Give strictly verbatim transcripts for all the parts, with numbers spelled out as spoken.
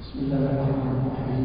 بسم الله الرحمن الرحيم.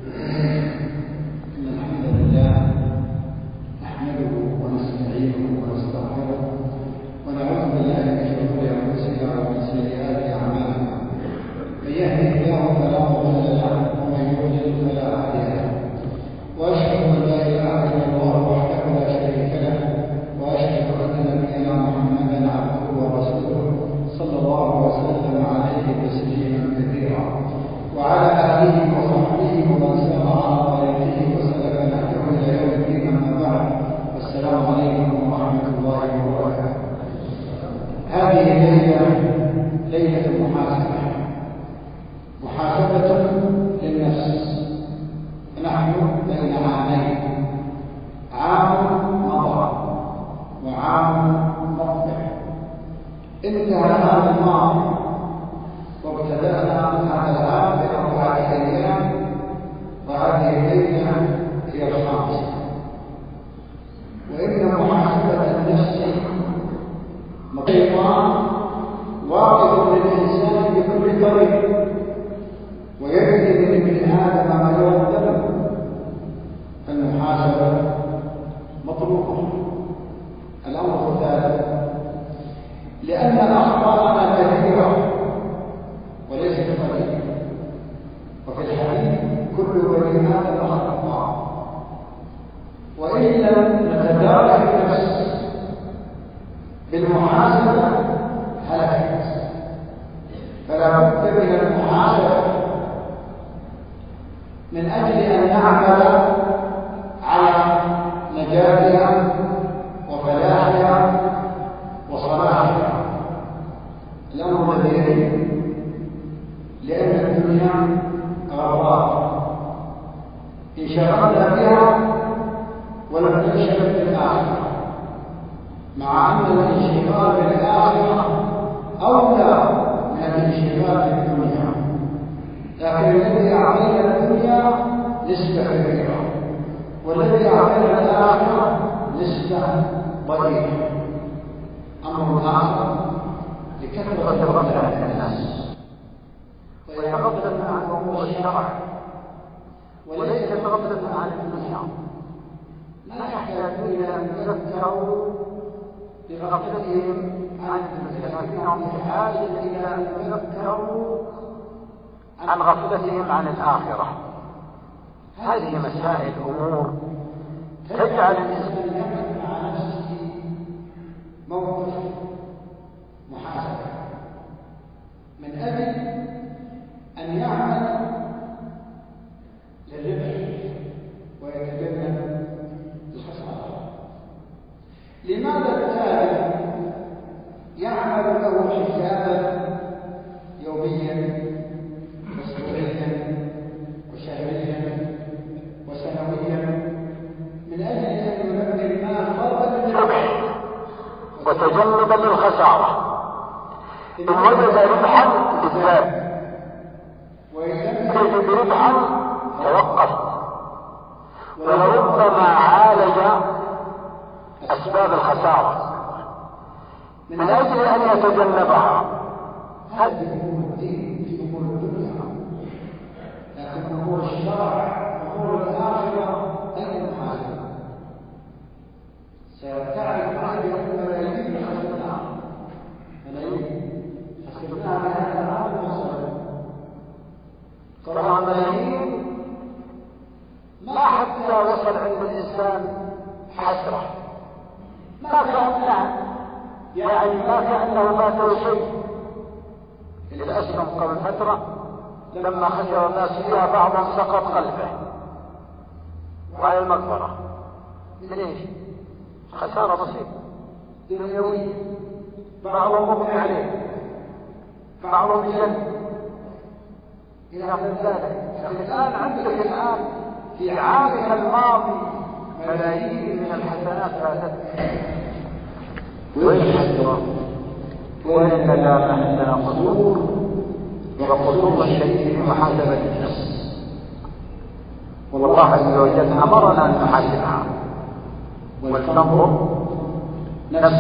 إن الحمد لله نحمده ونستعينه ونستغفره ونعوذ بالله من شرور أنفسنا ومن سيئات أعمالنا. من يهده الله فلا مضل له ومن يضلل فلا هادي له. وأشهد أن لا إله إلا الله وحده لا شريك له، وأشهد أن نبينا محمدا عبده ورسوله صلى الله وسلم عليه تسليما كثيرا، وعلى آله وصحبه ومن سار على طريقه وسلك نهجه إلى يوم الدين. أما بعد، والسلام عليكم ورحمة الله وبركاته. هذه الليلة ليلة المحاسبة، محاسبة للنفس. نحن بين عامين، عام مضى وعام مقبل. انتهى العام الماضي وابتدأنا هذا العام بأربعة أيام، وهذه الليلة هي الخامسة. وإن محاسبة النفس مقيم واقف للإنسان بكل طريق، ويجري لابن آدم ما يقدم. المحاسبة مطلوبة. الأمر الثالث، لأن أخطاءنا كثيرة وليست قليلة، وفي الحديث كل بني آدم خطاء. وإن لم نتدارك النفس بالمحاسبة هلكت، فلا بد من المحاسبة من أجل أن نعمل على نجاتها وفلاحها وصلاحها. الأمر الذي لأن الدنيا غرار انشغلنا بها ولم ننشغل بالآخرة، مع أن الانشغال بالآخرة أولى من الانشغال بالدنيا. لكن الذي أعطينا الدنيا نسبة كبيرة، والذي أعطينا الآخرة نسبة ضئيلة. أمر آخر لكثرة الغفلة عن الناس، وهي غفلة عن أمور الشرع وليست غفلة عن الدنيا. لا يحتاجون إلى أن يذكروا بغفلتهم عن الدنيا، لكنهم بحاجة إلى أن يذكروا عن غفلتهم عن الآخرة. هذه مسائل أمور تجعل الإنسان يقف مع نفسه موقف محاسبة من أجل أن يعمل للربح ويتجنب الخسارة. لماذا التاجر يعمل له حسابا يوميا واسبوعيا وشهريا وسنويا من أجل أن ينمي المال فرضا للربح وتجنبا للخسارة؟ إن وجد ربحا ازداد، وإن وجد ربحا توقف، ولربما عالج أسباب الخسارة من أجل أن يتجنبها. هذه أمور الدين في أمور الدنيا، لكن أمور الشرع وأمور الآخرة أين المحاسبة؟ ستعرف أحد الملايين خسرناها، ملايين خسرناها بهذا العام المصري. طبعا ملايين ما حتى وصل عند الإنسان حسرة، ما كأنه يعني ما كأنه فاته شيء. الأسهم قبل فترة لما خسر الناس فيها بعضهم سقط خلفه وعلى المقبرة. من ايش؟ خسارة بسيطة دنيوية، بعضهم مغني عليه، بعضهم يجن إلى غير ذلك. الآن عندك الآن في عامك الماضي ملايين من الحسنات فاتتك. وين الحسرة؟ وين لا عندنا قصور، وقصور الشيء في محاسبة النفس. والله عز وجل أمرنا أن نحاسبها، ولتنظر نفس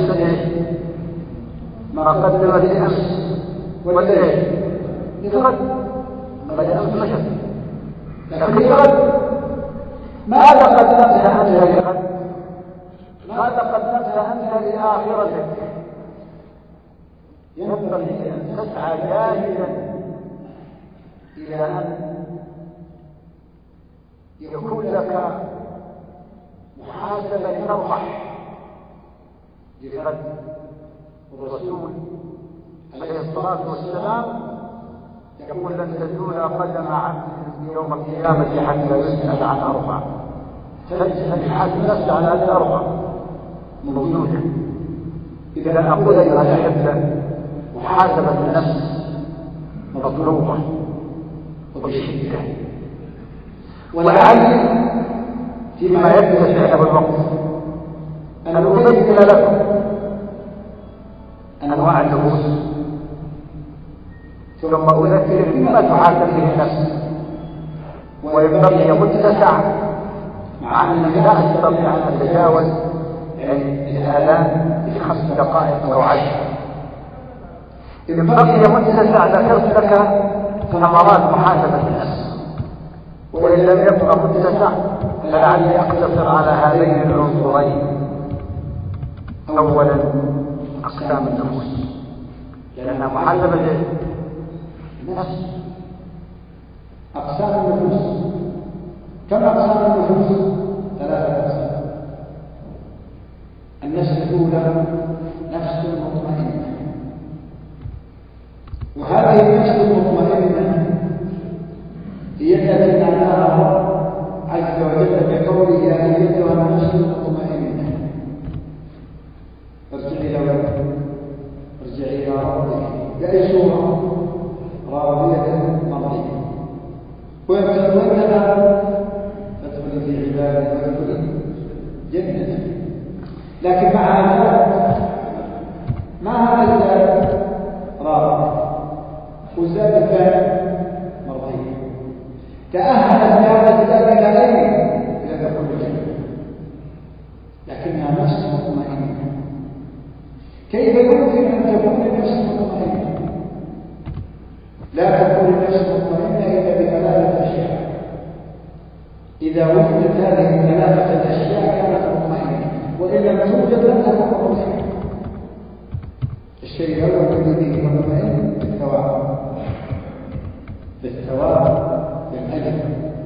ما قدمت لنفس ولغد. بالأمس مشت، لكن لغد ماذا قدمت أنت لغد؟ ماذا قدمت أنت لآخرتك؟ ينبغي أن تسعى جاهدا إلى أن يكون لك محاسبة لتربح لغد. الرسول عليه الصلاة والسلام يقول لن تزول قدم عبد يوم القيامة حتى يسأل عن أربع، تسأل نفسه عن هذه الأربع موجودة. إذا أقول أيها الأحبة محاسبة النفس مطلوبة وبشدة، ولعل فيما يتسع له الوقت أن أبين لكم أنواع النفوس، ثم أذكر بما تحاسب به النفس، وينبغي متسع مع أنني لا أستطيع أن أتجاوز يعني الآلام في خمس دقائق أو عشر. إن بقي متسع ذكرت لك ثمرات محاسبة النفس، وإن لم يبقى متسع فلعلي أقتصر على هذين العنصرين. أولا أقسام النفوس، لأنها محاسبة النفس. أقسام النفوس كم أقسام النفوس؟ ثلاثة أقسام. النفس الأولى نفس مطمئنة، وهذه النفس المطمئنة هي التي ناداها عز وجل بقوله يا أيتها النفس المطمئنة ارجعي إلى ربك ارجعي إلى ربك بأي سورة؟ راضية مرضية. وإن تطمئن فادخلي في عبادي وادخلي جنتي. لكن مع ذلك ما هذا الزاد راضي والزاد الثاني مرضية، تأهلت بهذا الزاد إلى أين؟ إلى دخول الجنة، لكنها نفس مطمئنة. كيف يمكن أن تكون النفس مطمئنة؟ لا تكون النفس مطمئنة إلا بثلاثة أشياء. إذا وجدت هذه الثلاثة الأشياء كانت مطمئنة، وإن لم توجد لم تكن مطمئنة. الشيء الأول الذي به مطمئن بالثواب، بالثواب بالأجر.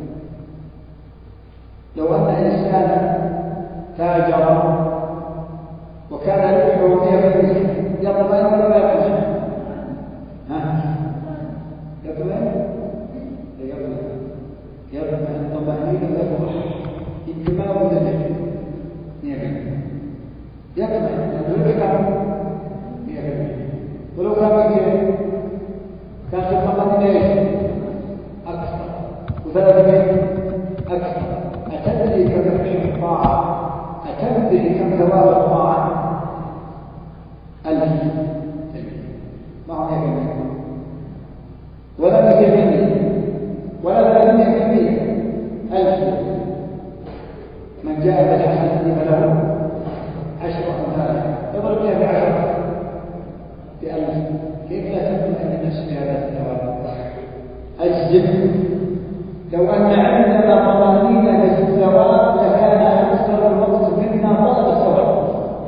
لو أن إنسانا تاجر وكان ربحه مئة بالمئة يطمئن ولا يطمئن؟ ها؟ يطمئن؟ يطمئن يطمئن طمأنينة ويفرح، يمكن ما هو ذلك مئة بالمئة يطمئن لأنه ربحه مئة بالمئة. ولو كان مئتين كانت الطمأنينة أكثر، وثلاثمئة أكثر. أتدري كم ربح الطاعة؟ أتدري كم ثواب الطاعة؟ ألف. ما هو يكمل ولا مئتين ولا ثلاثمائة ألف. من جاء بالحسنة فله عشر أمثالها، يضرب بها بعشرة بألف. كيف لا تطمئن النفس بهذا الثواب؟ أجزم لو أن عندنا طمأنينة بالثواب لكان أكثر الوقت منا طلب الثواب،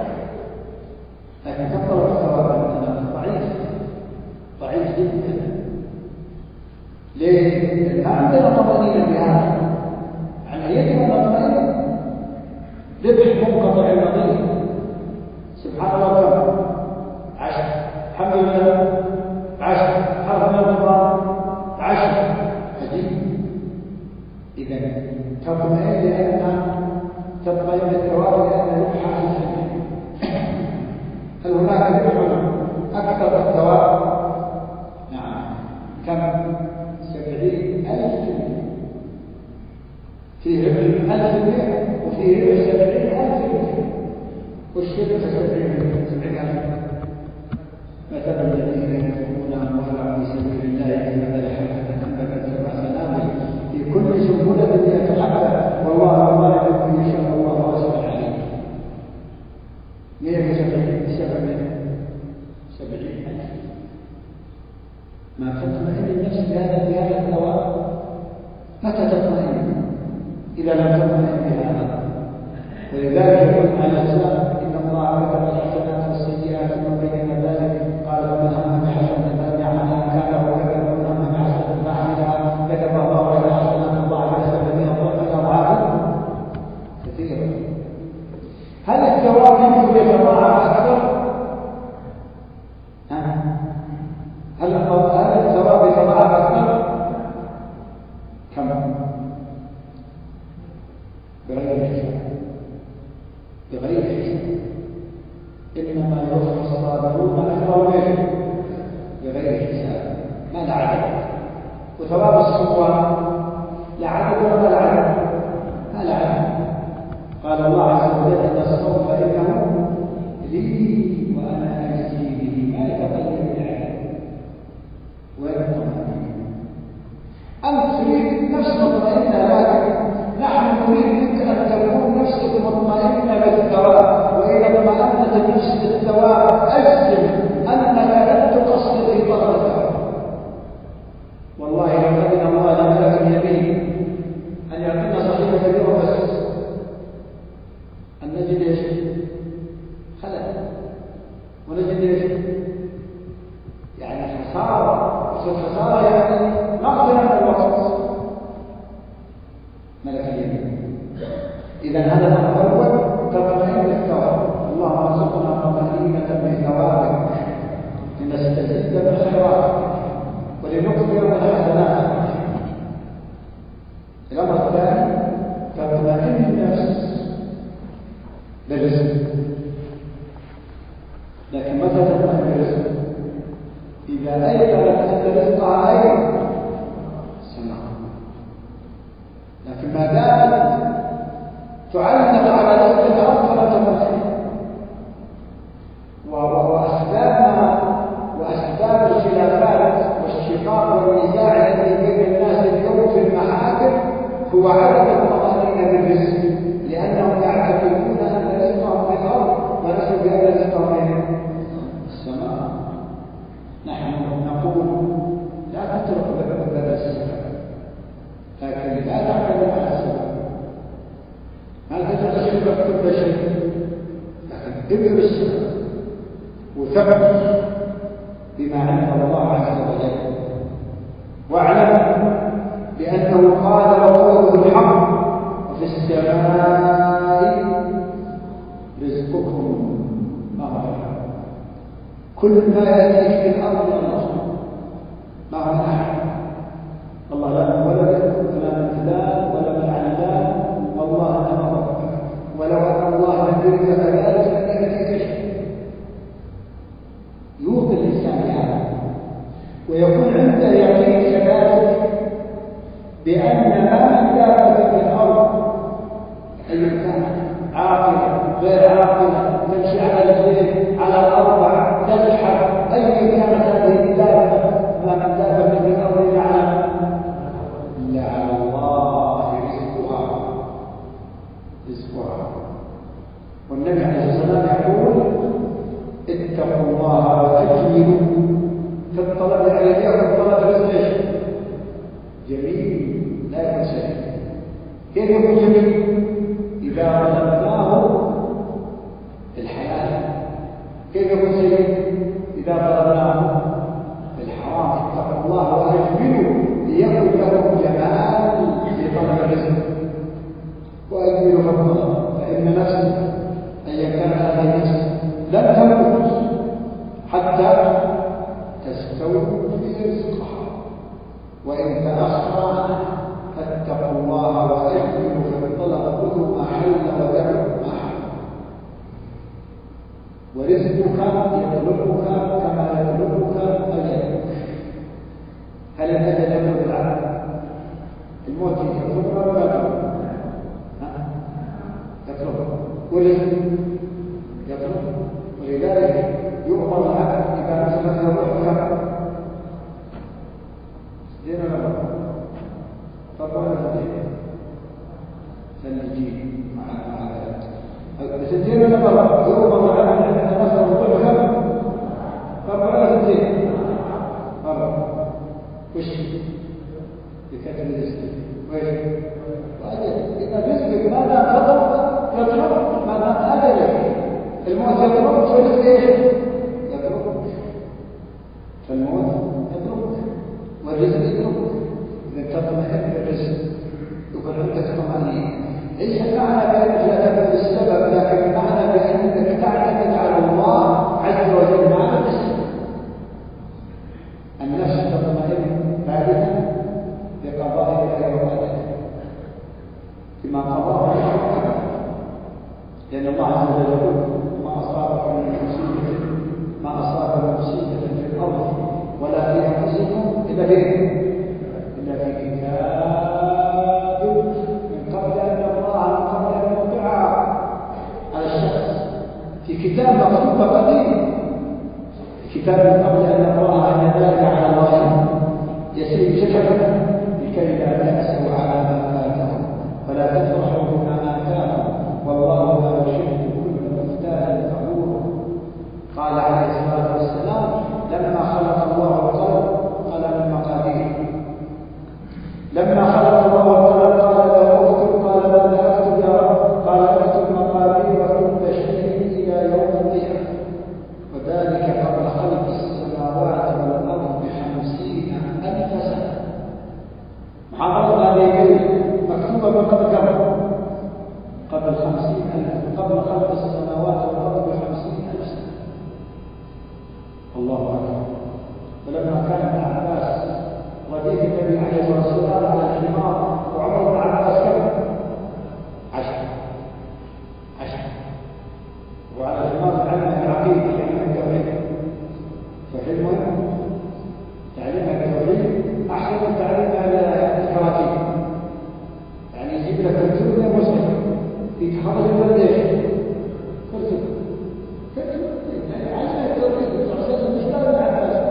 لكن كم طلب الثواب عندنا ضعيف ضعيف جدا. ليه؟ ما عندنا طمأنينة بهذا. يعني يجب أن نطمئن. ربح منقطع النظير سبحان الله كم؟ عشر. الحمد لله عشر. حرف من القرآن عشر. عجيب. إذا تطمئن لأن تطمئن بالثواب لأن ربحها في الجنة. هل هناك ربح أكثر الثواب؟ نعم. كم؟ سبعين ألف. فيه ربح ألف مئة وفيه ربح سبعين ألف. والشرك سبعين سبعين ألف. مثل الذين ينفقون أموالهم في سبيل الله كمثل حبة أنبتت سبع سنابل في كل سنبلة مئة حبة والله يضاعف لمن يشاء والله واسع عليم. مئة وسبعين سبعين سبعين ألف. ما كان تطمئن النفس بهذا بهذا الثواب؟ متى تطمئن إذا لم تطمئن بهذا؟ ولذلك يقول عليه السلام إن الله كتب الحسنات والسيئات ثم بين ذلك قال فمن هم بحسنة فلم يعملها كان له كذا ومن هم بحسنة فعملها كتب الله له حسنات ضاعفة سبعين ضعفا أضعافا كثيرا. هل الثواب يمكن يتضاعف أكثر؟ هل الثواب يتضاعف أكثر؟ كم؟ بغير حساب بغير حساب. إنما يوفى الصابرون أجرهم بغير حساب، ما لا عدد. وثواب الصوام لا عدد ولا لا عدد، ما لا عدد. قال الله عز وجل إن الصوم فإنه لي وأنا أجزي به، ما يتغير بالعدد ولا الطمأنينة. أنت تريد نفس مطمئنة، لكن نحن نريد منك أن تكون نفسك مطمئنة بالثواب، وإذا اطمأنت النفس بالثواب أجزم أنك لن تقصر في طلب الثواب. والله لو أذن الله لملك اليمين أن يعطينا صحيفة اليوم بس أن نجد إيش؟ خلل، ونجد إيش؟ يعني خسارة، بس الخسارة يعني نقصنا من الوقت. ملك اليمين. إذا هذا الأول تطمئن بالثواب. اللهم ارزقنا طمأنينة بثوابك لنستزيد من خيراتك ولنكثر من حسناتك. الأمر الثاني تطمئن النفس بالرزق. لكن متى تطمئن بالرزق؟ إذا أيقنت أن رزقها أين سمع. لكن ما دامت تعلق على رزق الأرض فلا تطمئن. وأسبابها وأسباب الخلافات والشقاق والنزاع الذي بين الناس اليوم في المحاكم هو عدم الطمأنينة بالرزق، لأنهم يعتقدون أن رزقهم في الأرض وليس بأن رزقهم في السماء. نحن نقول لا تترك باب السماء، لكن لا تعتمد على السماء. ما تجعل شبك كل شيء، لكن ابر السماء وثبت بما عند الله عز وجل. واعلم بأنه قال وقوله الحق وفي السماء رزقكم ما هو الحق. كل ما يأتيك في الأرض من الله ما هو الحق. الله لا من ولد ولا من فلان ولا من علان، والله أنا ربك. ولو أن الله لم يرد كذلك لم يأتيك شيء. يوقن الإنسان بهذا ويكون عنده يقين كذلك بأن ما من دابة في الأرض أي كان عاقلة غير عاقلة تمشي على رجلين على الأربع تزحف أي كانت هذه الدابة، ما من دابة في الأرض يعلم إلا على الله رزقها رزقها. والنبي عليه الصلاة والسلام يقول اتقوا الله وأجملوا في الطلب عليه والطلب رزقه. جميل لا يكون سيء. كيف يكون جميل؟ إذا طلبناه بالحلال. كيف يكون سيء؟ إذا طلبناه بالحرام. اتقوا الله وأجملوا ليكن لكم جمال في طلب الرزق. وأجملوا في الطلب، فإن نفس أيا كانت هذه النفس لن تموت حتى تستوفي رزقها، وإن تأخر عنها فاتقوا الله وأجملوا في الطلب خذوا ما حل ودعوا ما حل. ورزقك يطلبك كما يطلبك أجلك. هل الأجل يطلب العبد؟ الموت يطلبه ولا يطلبه؟ يطلبه. والرزق يطلبه. ولذلك يؤمر العبد إذا نزلت الروح كم دين ولا بطل؟ طب ولا تدين؟ سنجيب مع ذلك. سنتين ولا بطل؟ يؤمر العبد إذا نزلت الروح كم؟ طب ولا تدين؟ مرة. وش بكثرة الرزق وين إذا رزقك ما دام تطلب يطلب ما دام أجلك الموت يطلب فرزق إيش يطلبك فالموت يطلبك والرزق يطلبك إذا تطمئن بالرزق يكون عندك طمأنينة ليس معنى بأنك لا تبذل السبب لكن معنى بأنك تعتمد على الله عز وجل مع الرزق النفس تطمئن ثالثا بقضاء الله وقدره بما قضاه الله لأن الله عز وجل يقول ما أصابك من مصيبة ما أصاب من مصيبة في الأرض ولا في أنفسكم إلا في إلا في كتاب من قبل أن الله من قبل أن يوقعها على الشخص في كتاب مكتوب قديم كتاب من قبل أن نقرأها أن ذلك على الله يسير شكرا لكي لا تأسوا على ما فاتهم فلا تفرحوا بما آتاكم والله لا يحب كل مختال فخور قال عليه الصلاة والسلام لما خلق الله القلم قلم المقادير لما خلق الله القلم قال لا أكتب قال ماذا أكتب يا رب قال أكتب مقادير كل شيء إلى يوم القيامة وذلك قبل خلق السماوات والأرض بخمسين ألف سنة محاضرة هذه مكتوبة من قبل كم؟ قبل خمسين ألف قبل خلق السماوات والأرض بخمسين ألف سنة الله أكبر ولما كان ابن عباس رديف النبي عليه الصلاة والسلام على الحمار وعمر بن عباس كم؟ عشر عشر وعلى الحمار تعلمها العقيدة تعلمها التوحيد فحلمها تعلمها التوحيد أحسن من تعلمها الكواكب يعني يجيب لك كرتون يا مسلم في خرج البلديش كرتون يعني علمها التوحيد مش لا ابن عباس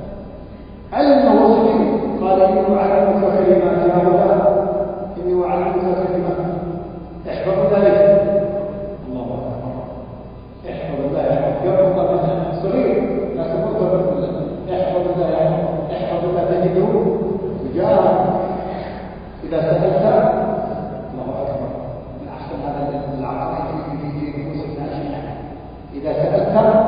علمه وصفه قال إني أعلمك كلمات يا مولانا إني أعلمك كلمات احفظ ذلك الله أكبر احفظ الله يحفظ الله صغير لكن أكبر من الله احفظ الله يحفظ احفظ الله تجده تجارة إذا سألت الله أكبر من أحسن هذا العقائد في دين نفوسنا أشياء إذا سألت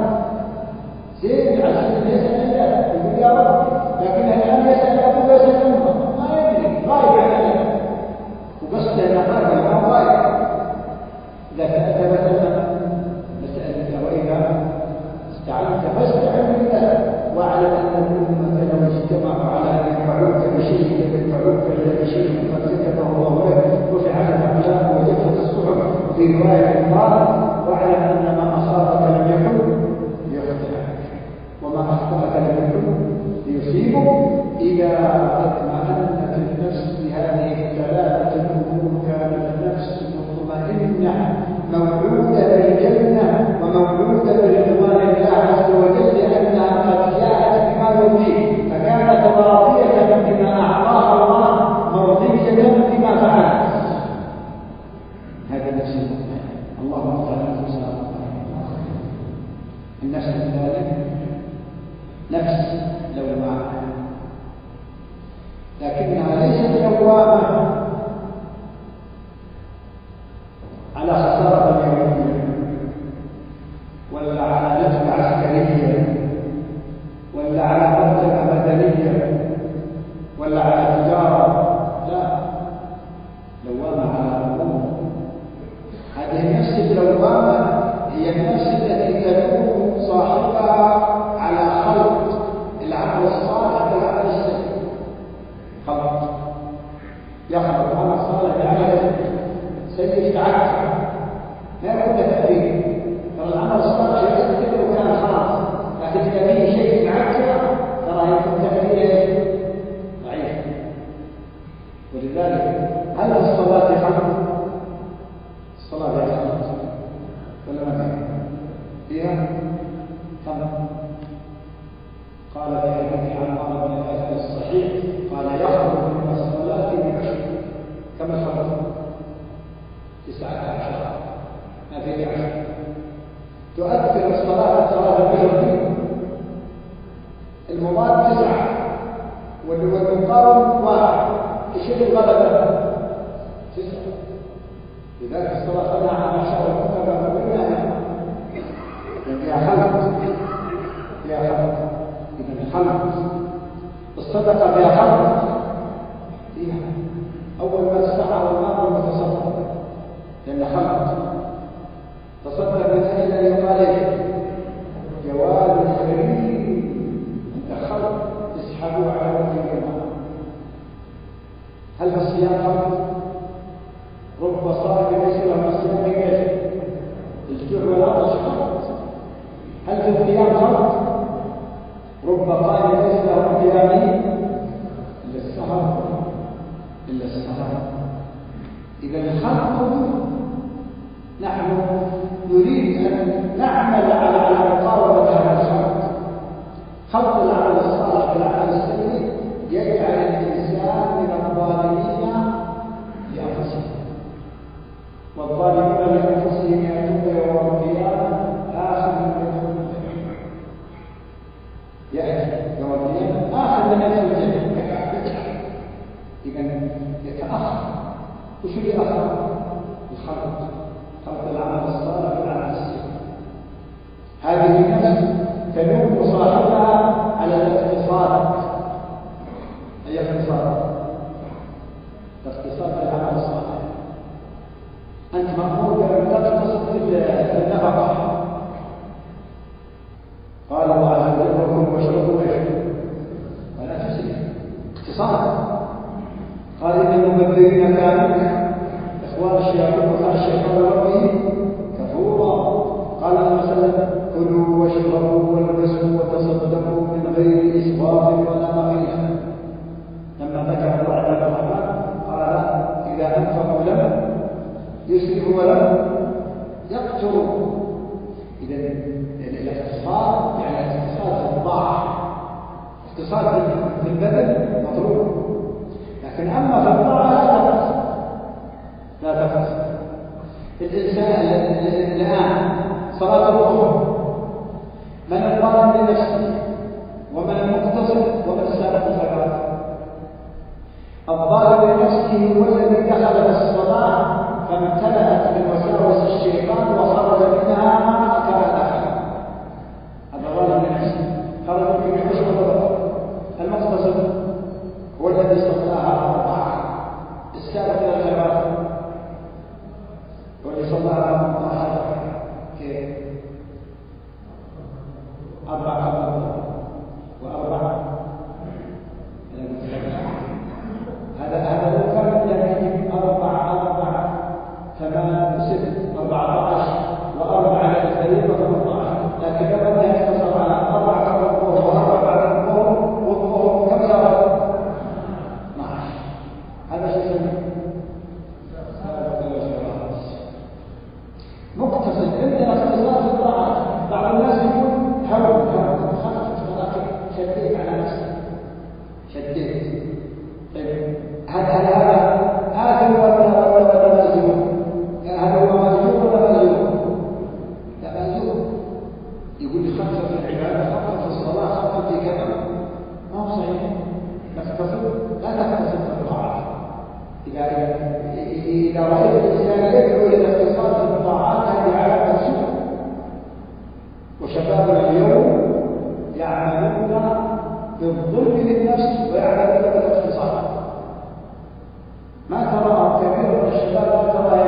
زين عشان يسأل الله يقول يا رب لكن الآن يسأل أبوه يسأل أمه ما يدري غايب عنه وقصد أن غايب الآن غايب إذا سألت مثلا مسألة وإذا استعنت فاستعن بالله واعلم أن الأمة لو اجتمعوا على أن ينفعوك بشيء ينفعوك إلا بشيء قد كتبه الله لك رفعت الأقلام وجفت الصحف في رواية قال واعلم أن ما أصابك لم يكن ليخطئك وما أخطأك لم يكن ليصيبك إذا اطمأنت النفس بهذه الثلاثة الأمور كانت النفس مطمئنة موعودة بالجنة وموعودة برضوان الله عز وجل لأنها قد جاءت بما يرضيه فكانت راضية بما أعطاها الله مرضية بما فعل هذا النفس المطمئنة اللهم اغفر لنا النفس الثالث نفس لوامة لكنها ليست لوامة على خسارة اليومية ولا على نجمة عسكرية ولا على مرتبة مدنية ولا على تجارة لا لوامة على أمور هذه النفس اللوامة هي النفس التي تدور صاحبها على خلق العمل الصالح والعمل السيء خلق يخلق عمل صالح بعمل سيء تعكر لا يكون تأثير ترى العمل الصالح يؤثر لو كان خلاص لكن إذا فيه شيء معكر ترى يكون تأثير ضعيف والمقارن واحد. ايش الغلبة؟ تسعة. لذلك الصلاة تنهى عن الفحشاء والمنكر والبغي فيها خلق فيها خلق. إذا الخلق الصدقة فيها خلق فيها أول ما تسعى والمال المتصدق لأن خلق تصدق من أجل أن يقال جواد كريم عند خلق اسحبوا على وجه الماء. هل في الصيام خلق؟ رب صائم ليس له من الصيام كيف الجوع والعطش خلق. هل في القيام خلق؟ رب قائم ليس له من قيامه إلا السهر إلا السهر. إذا الخلق نحن نريد أن نعمل على على مقاومة هذا الخلق. خلق العمل الصالح بالعمل السيء يجعل الإنسان من الظالمين لأنفسهم، والظالمون لأنفسهم يأتون يوم القيامة آخر من يدخل الجنة. يأتي يوم القيامة آخر من يدخل الجنة. إذا يتأخر. وش اللي أخر؟ الخلق، خلق العمل الصالح والعمل السيء. هذه النفس تلوم صاحبها على الاقتصاد. أي اقتصاد؟ الاقتصاد في العمل الصالح. أنت مأمور بأن تقتصد في النفقة. قال الله عز وجل وكلوا واشربوا واشربوا ولا تسرفوا. اقتصاد. قال إن المبذرين كانوا إخوان الشياطين وكان الشيطان لربه كفورا. قال النبي صلى الله عليه وسلم كلوا واشربوا والبسوا وتصدقوا من غير إسراف ولا مخيلة. لما ذكر الله عباد الرحمن قال إذا أنفقوا لم يسرفوا ولم يقتروا. إذا الاقتصاد يعني الاقتصاد في الطاعة، اقتصاد في البدن مطلوب، لكن أما في الطاعة لا تقتصد لا تقتصد. الإنسان الآن صلاة الظهر من الظالم لنفسه ومن المقتصد ومن السابق الخيرات؟ الظالم لنفسه هو الذي دخل في الصلاة فامتلأت من وساوس الشيطان وخرج منها كما دخل. هذا ظالم لنفسه خرج من الحشر والغضب. المقتصد هو الذي صلاها أربعة. السابق إلى الخيرات هو الذي صلاها أربعة. كيف؟ أربعة قبل وأربعة هذا هذا لو كان يعني أربعة أربعة ثمان ست أربعة عشر وأربعة للفريق ثمانية عشر. لكن لو أنها يقتصر على أربعة قبل الظهر وأربعة بعد الظهر والظهر كم صارت؟ اثنا عشر. هذا شيء سمي مقتصد. عندنا اقتصاد في الطاعات. بعض الناس يقول هون هون خفف ولكن شديت على نفسك شديت. طيب هذا هذا هذا هو ولا ولا ملزوم؟ هذا هو ملزوم ولا ملزوم؟ لا ملزوم. يقول لي خفف في العبادة، خفف في الصلاة، خفف في كذا. ما هو صحيح. تقتصد لا تقتصد في الطاعات. إذا إذا رأيت الإنسان يدعو إلى الاقتصاد في الطاعات هذه علامة سوء. وشبابنا اليوم يعملون بالظلم للنفس ويعملون بالاقتصاد. ما ترى كثير من الشباب ما ترى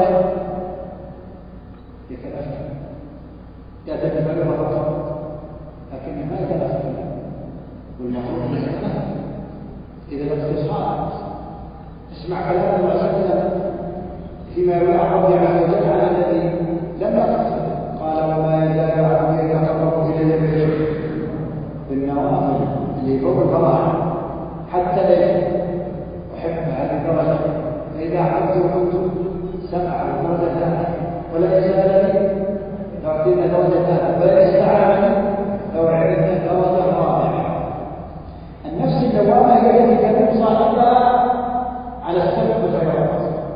يتنفل يتنفل فقط لكنه ما يتنفل والمفروض ان يتنفل. اذا الاقتصاد اسمع كلام الله سبحانه فيما يروي عن ربه عز وجل عن الذي لم يقتصد. قال وما يزال عبدي يتقرب الي بالنوافل اللي فوق الفرائض حتى ليش احب هذه الدرجه. فاذا عبدت وكنت سمعا درجتان ولا يسالني لو اعطينا درجتان ولا يستعانني لو اعطينا درجه رابعه. النفس اللوامه هي التي تلوم صاحبها على السبب بالخيرات.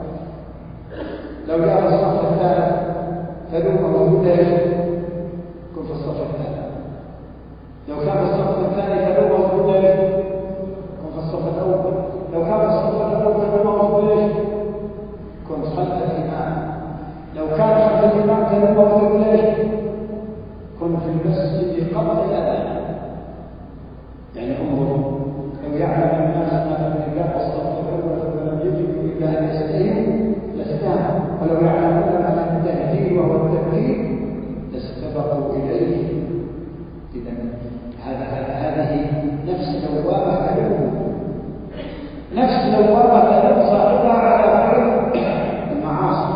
لو جاء في الصف الثالث تلوم وجوده يكون في الصف الثالث. لو كان الصف الثاني فلو وجوده يعلم الناس ما في الكتاب واستغفروا ثم لم يجدوا الا ان يستهينوا لاستهانوا ولو يعلمون ما في التهجير وهو التذكير لاستبقوا اليه. اذا هذا هذه نفس لوامه تلوم، نفس لوامه تلوم صاحبها على فعل المعاصي.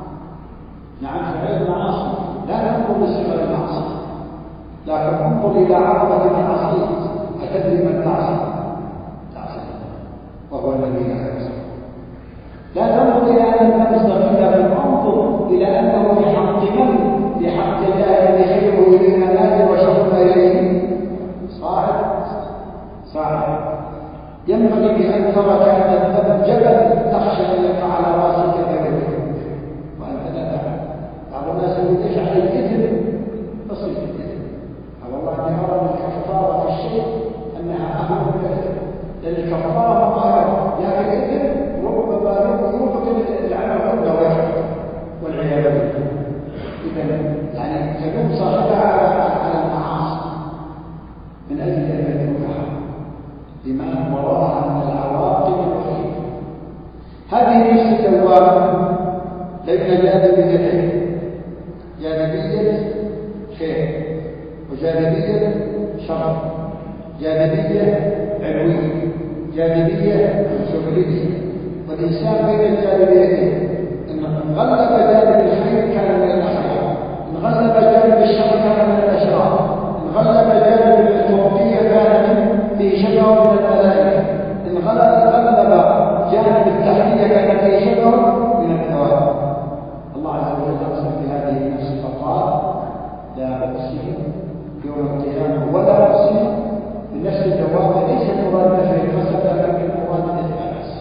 نعم فعل المعاصي لا ننظر لصغر المعصيه، لكن انظر الى عظمه من عصيت. أتدري من تعصي؟ تعصي وهو الذي لا يعصي. لا تنظر إلى أن المستقيم، بل انظر إلى أنه في حق من؟ في حق الله الذي خيره إلينا نازل وشرنا إليه صاعد صاعد. ينبغي بأن ترى كأن الذنب جبل تخشى أن يقع على راسك بيده وأنت لا تعلم. بعض الناس يقول إيش على الإثم؟ بسيط الإثم. والله أني أرى من الكفارة في الشيء أنها أهون من الإثم، لأن الكفارة مظاهرة، لكن الإثم ربما يوفق العمل كله ويحفظ والعياذ بالله. إذا يعني تلوم صاحبها على المعاصي من أجل أن يتركها بما وراءها من العواقب الوخيمة. هذه نفس اللوامة بين جاذبيتين، جاذبية خير وجاذبية شر، جاذبية علوية، جاذبية سفلية. والإنسان بين الجاذبيتين، إن غلب جانب الخير كان من الأخيار، إن غلب جانب الشر كان من الأشرار، إن غلب جانب الفوقية كان من فيه شبه من الملائكة، إن غلب جانب التحتية كان فيه شبه من الدواب. الله عز وجل أقسم بهذه النفس فقال لا أقسم يوم القيامة ولا أقسم بالنفس الدواب. ليس المراد في القسم لكن المراد بالإثبات.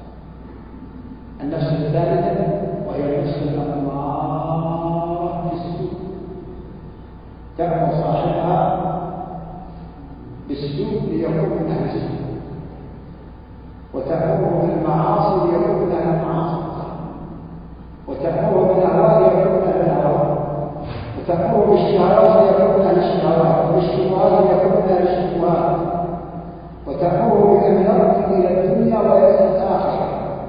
النفس الثالثة وهي النفس الأمارة بالسوء، تأمر صاحبها بالسوء ليكون من أهل السوء، وتأمره بالمعاصي ليكون من أهل المعاصي، وتأمره بالأهواء ليكون من أهل الأهواء، وتأمره بالشهوات ليكون من أهل الشهوات، وبالشبهات ليكون من أهل الشبهات، وتأمره بأن يركن إلى الدنيا ويأتي الآخرة،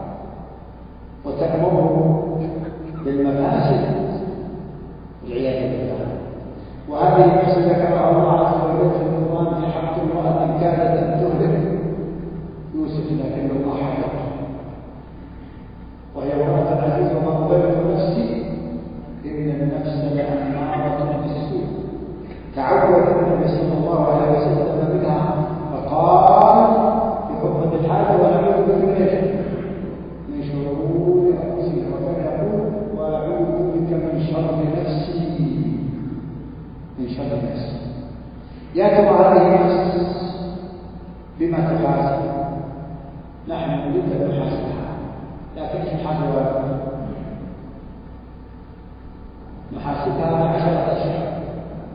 وتأمره بالمفاسد والعياذ بالله. وهذه النفس ذكرها الله عز وجل في القرآن في حق امرأة كادت أن تهلك يوسف لكن الله حفظها، وهي امرأة العزيز وما أبرئ نفسي إن النفس لأمارة بالسوء. تعود النبي صلى الله عليه وسلم منها فقال في خطبة الحاجة ونعوذ بك من شرور أنفسنا، وكان يقول وأعوذ بك من شر نفسي، من شر نفسي. يا ترى هذه النفس بما تحاسب؟ نحن نريد أن نحاسبها، لكن ايش نحاسبها؟ نحاسبها بعشرة أشياء.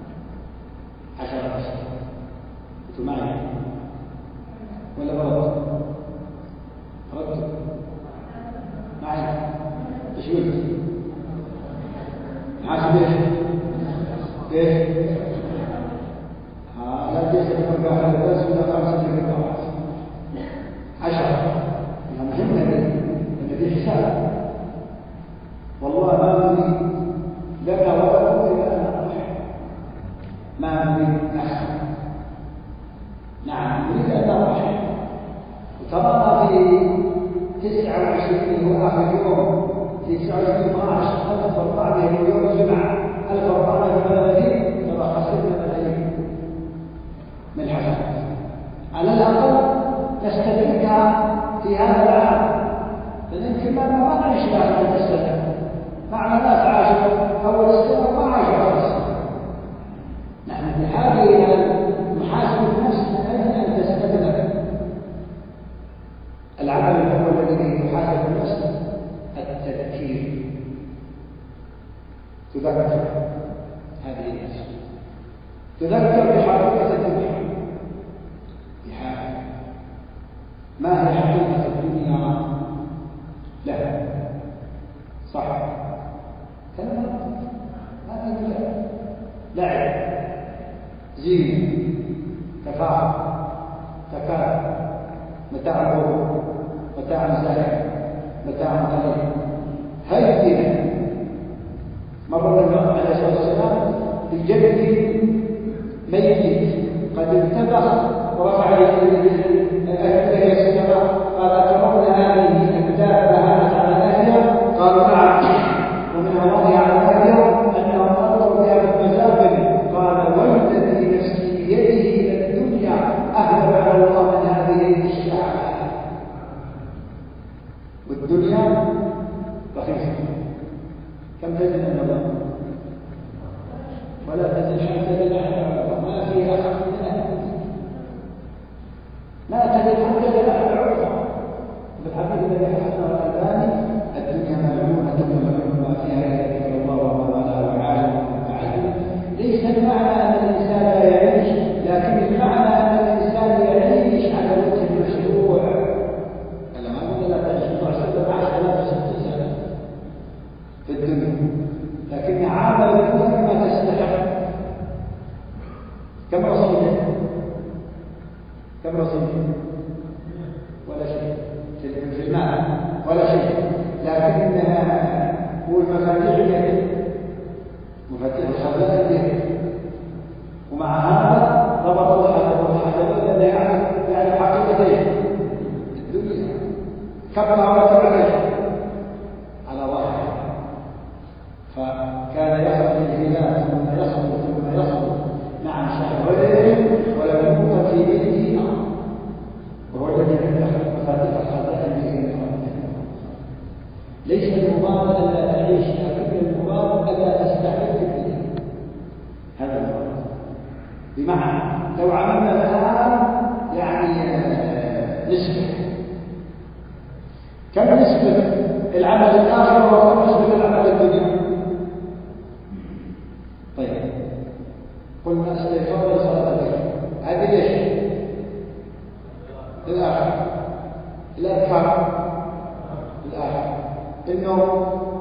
عشرة أشياء أنتم معي ولا برد؟ رد معي. ايش قلت؟ نحاسب ايش؟ ايش؟ ها لا تجلس في واحد بس ولا خمسة في القرآن. عشرة مهمة لأن دي حساب. والله ما نريد لنا ولا إلا أن نرحم، ما نريد نحن، نعم نريد أن نرحم. وترانا في تسعة وعشرين هو آخر يوم في تسعة وعشرين مارس ألف وأربعمائة يوم الجمعة ألف وأربعمائة وثلاثين ترى خسرنا ملايين من الحسنات. على الأقل نستدركها في هذا العام، لأن يمكن ما ما نعيش بعد السنة، معنا ناس عاشوا أول السنة وما عاشوا آخر السنة. نحن بحاجة إلى محاسبة النفس من أجل أن تستدرك. العمل الأول الذي يحاسب النفس التذكير، تذكر هذه النفس، تذكر بحقيقة الدنيا. بحاجة ما هي حقيقة الدنيا؟ لا صح كلمة ما في كلام، لعب، زينة، تفاعل، تكاثر، متاع غرور، متاع زائد، متاع قليل هينة. مر النبي عليه الصلاة والسلام بجد ميت قد انتبه ورفع أهله إلى السماء، قال أترون هذه الدابة هانت على أهلها؟ قالوا نعم. ومن الله على أهلها أنهم نظروا بها بالمزابل. قال والذي نفسي بيده للدنيا أهون على الله من هذه الساعة. والدنيا رخيصة، كم تزن عند الله؟ ولا تزن حتى جناح بعوضة، ما فيها أخف من أهل ما تزن حتى جناح بعوضة. في الحديث الذي حسنه الألباني الدنيا ملعونة وملعون ما فيها إلا ذكر الله وما والاه وعالم وعلم. ليس المعنى أن الإنسان لا يعيش، لكن المعنى أن الإنسان يعيش على وجه المشروع. ألا ما قلنا لا تعيش الله سبب عاش ثلاثة وستين سنة في الدنيا، لكن عامل الدنيا بما تستحق. كم رصيدك؟ كم رصيدك؟ ولا شيء في المال ولا شيء، لكنها هو المفاتيح يده، مفاتيح الخزائن يده. ومع هذا ضبط الحدود أن يعرف يعني حقيقتين الدنيا كبها وتعليها على ظاهره. فكان يخرج الهلال ثم يخرج ثم يخرج نعم شهرين ولم يبقى في بيته نار، وهو الذي يفتح مفاتيح الخزائن بإذن ربه. ليس المراد ألا تعيش، لكن المراد ألا تستعمل في الدنيا. هذا المراد. بمعنى لو عملنا الآن يعني نسبة، كم نسبة العمل الآخر وكم نسبة العمل الدنيا؟ طيب قلنا استيقاظ لصلاة الفجر، هذه ليش؟ الآخر. الأذكار الآخر. النوم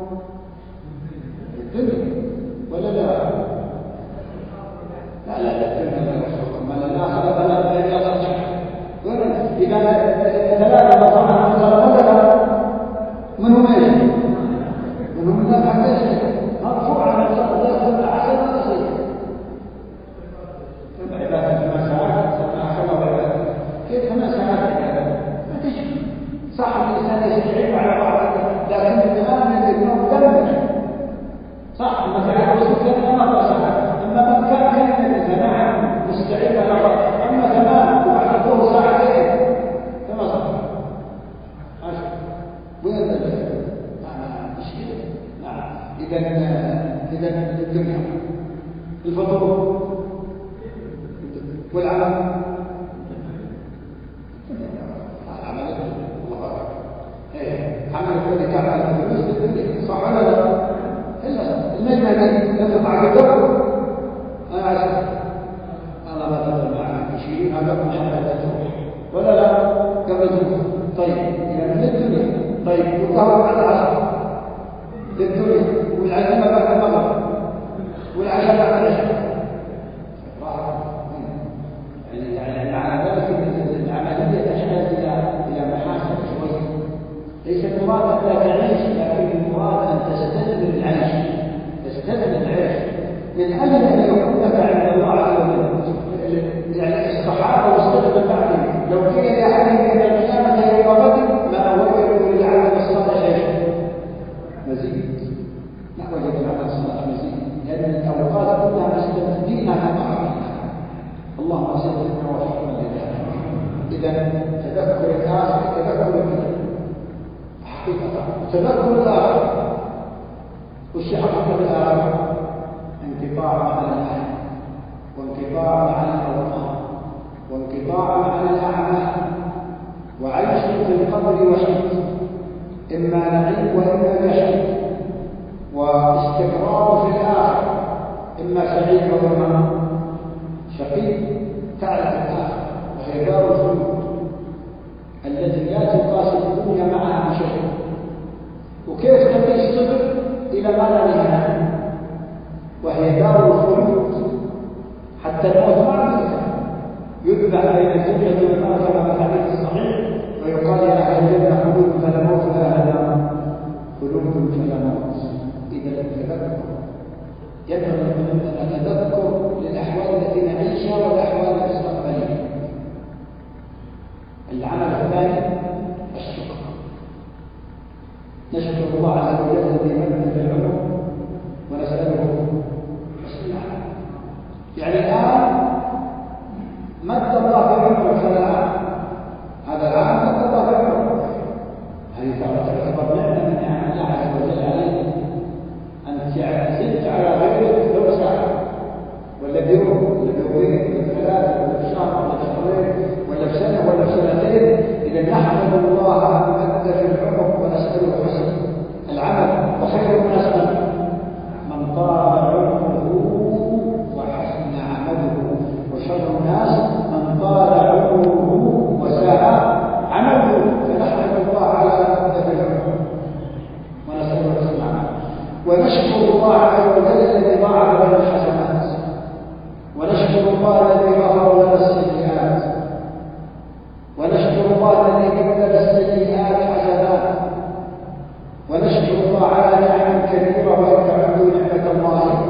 الدنيا ولا لا؟ لا لا لا الدنيا لا يخلق ما الآخر فلا بين يرجع. إذا ثلاثة مطعم مثلا من هم ايش؟ من هم لا بعد ايش؟ مرفوع على الصلاة يأخذ عشر نصيب. عبادة ثمان ساعات ثمان خمس عبادة. كيف ثمان ساعات عبادة؟ ما تشفي. صح الإنسان يستعيب على بعض، لكن الآن النوم دمر. صح المساعات وستة ثمان ساعات، أما من كان كان الإنسان نعم مستعيب على بعض، أما ثمان وبعد الظهر ساعتين كما صح. وين الدليل؟ نعم مشكلة. نعم إذا إذا الدنيا الفطور والعمل العمل الله أكبر. إيه عمل الذي كان على الفلوس الدنيا صح ولا لا؟ إلا النجمة دي لا تطلع قدر أنا عشان الله ما تقدر معك يشيلون هذا محمد تروح ولا لا قبل تروح. طيب إذا من الدنيا. طيب والظهر بعد العصر للدنيا، والعزيمة بعد المغرب، والعشاء بعد العشاء. يعني يعني مع ذلك العملية تحتاج إلى إلى محاسن شوي. ليس المراد أن لا تعيش، لكن المراد أن تستثمر العيش، تستثمر العيش من أجل أن يكون لك عند الله عز وجل. يعني الصحابة واستخدم بعدهم لو قيل لأحدهم إن القيامة يوم غد ما وجدوا للعمل الصالح ايش؟ مزيد. ما وجدوا للعمل الصالح مزيد، لأن الأوقات كلها مستمدين على طاعتنا. اللهم سلمنا وفقنا لله. إذا تذكر الآخر تذكر الدنيا حقيقة. تذكر الآخر وش حقيقة الآخر؟ انقطاع عن الأهل، وانقطاع عن الأوطان، وانقطاع عن الأعمال، وعيش في القبر وحيد، إما نعيم وإما جحيم، واستقرار في الآخر، إما سعيد وإما شقي. تعرف الآخر وهي دار الخلود التي لا تقاس الدنيا معها بشيء. وكيف تقيس الصبر إلى ما لا نهاية، وهي دار الخلود حتى الموت ما عندك يذبح بين الجنة والنار كما في الحديث الصحيح ثاني الشكر. نشكر الله عز وجل الذي مد في العمر ونسأله حسن العمل. يعني الآن مد الله في عمرك هذا العام، هذا العام مد الله في عمرك. هذه تعتبر نعمة من نعم الله عز وجل عليك، أن زدت على غيرك لو ساعة ولا بيوم ولا بيومين ولا بثلاثة ولا بشهر ولا بشهرين ولا بسنة ولا بسنتين. إذا نحمد الله أن مد في العمر ونسأله حسن العمل. وخير الناس من طال عمره وحسن عمله، وشر الناس من طال عمره وساء عمله. فنحمد الله على مد في العمر ونسأله حسن عمله، ونشكر الله عز وجل الذي ضاعف لنا الحسنات، ونشكر الله الذي غفر لنا السيئات، ونشكر الله الذي بدل السيئات حسنات، ونشكر الله على نعم كثيرة. وإن تعدوا نعمة الله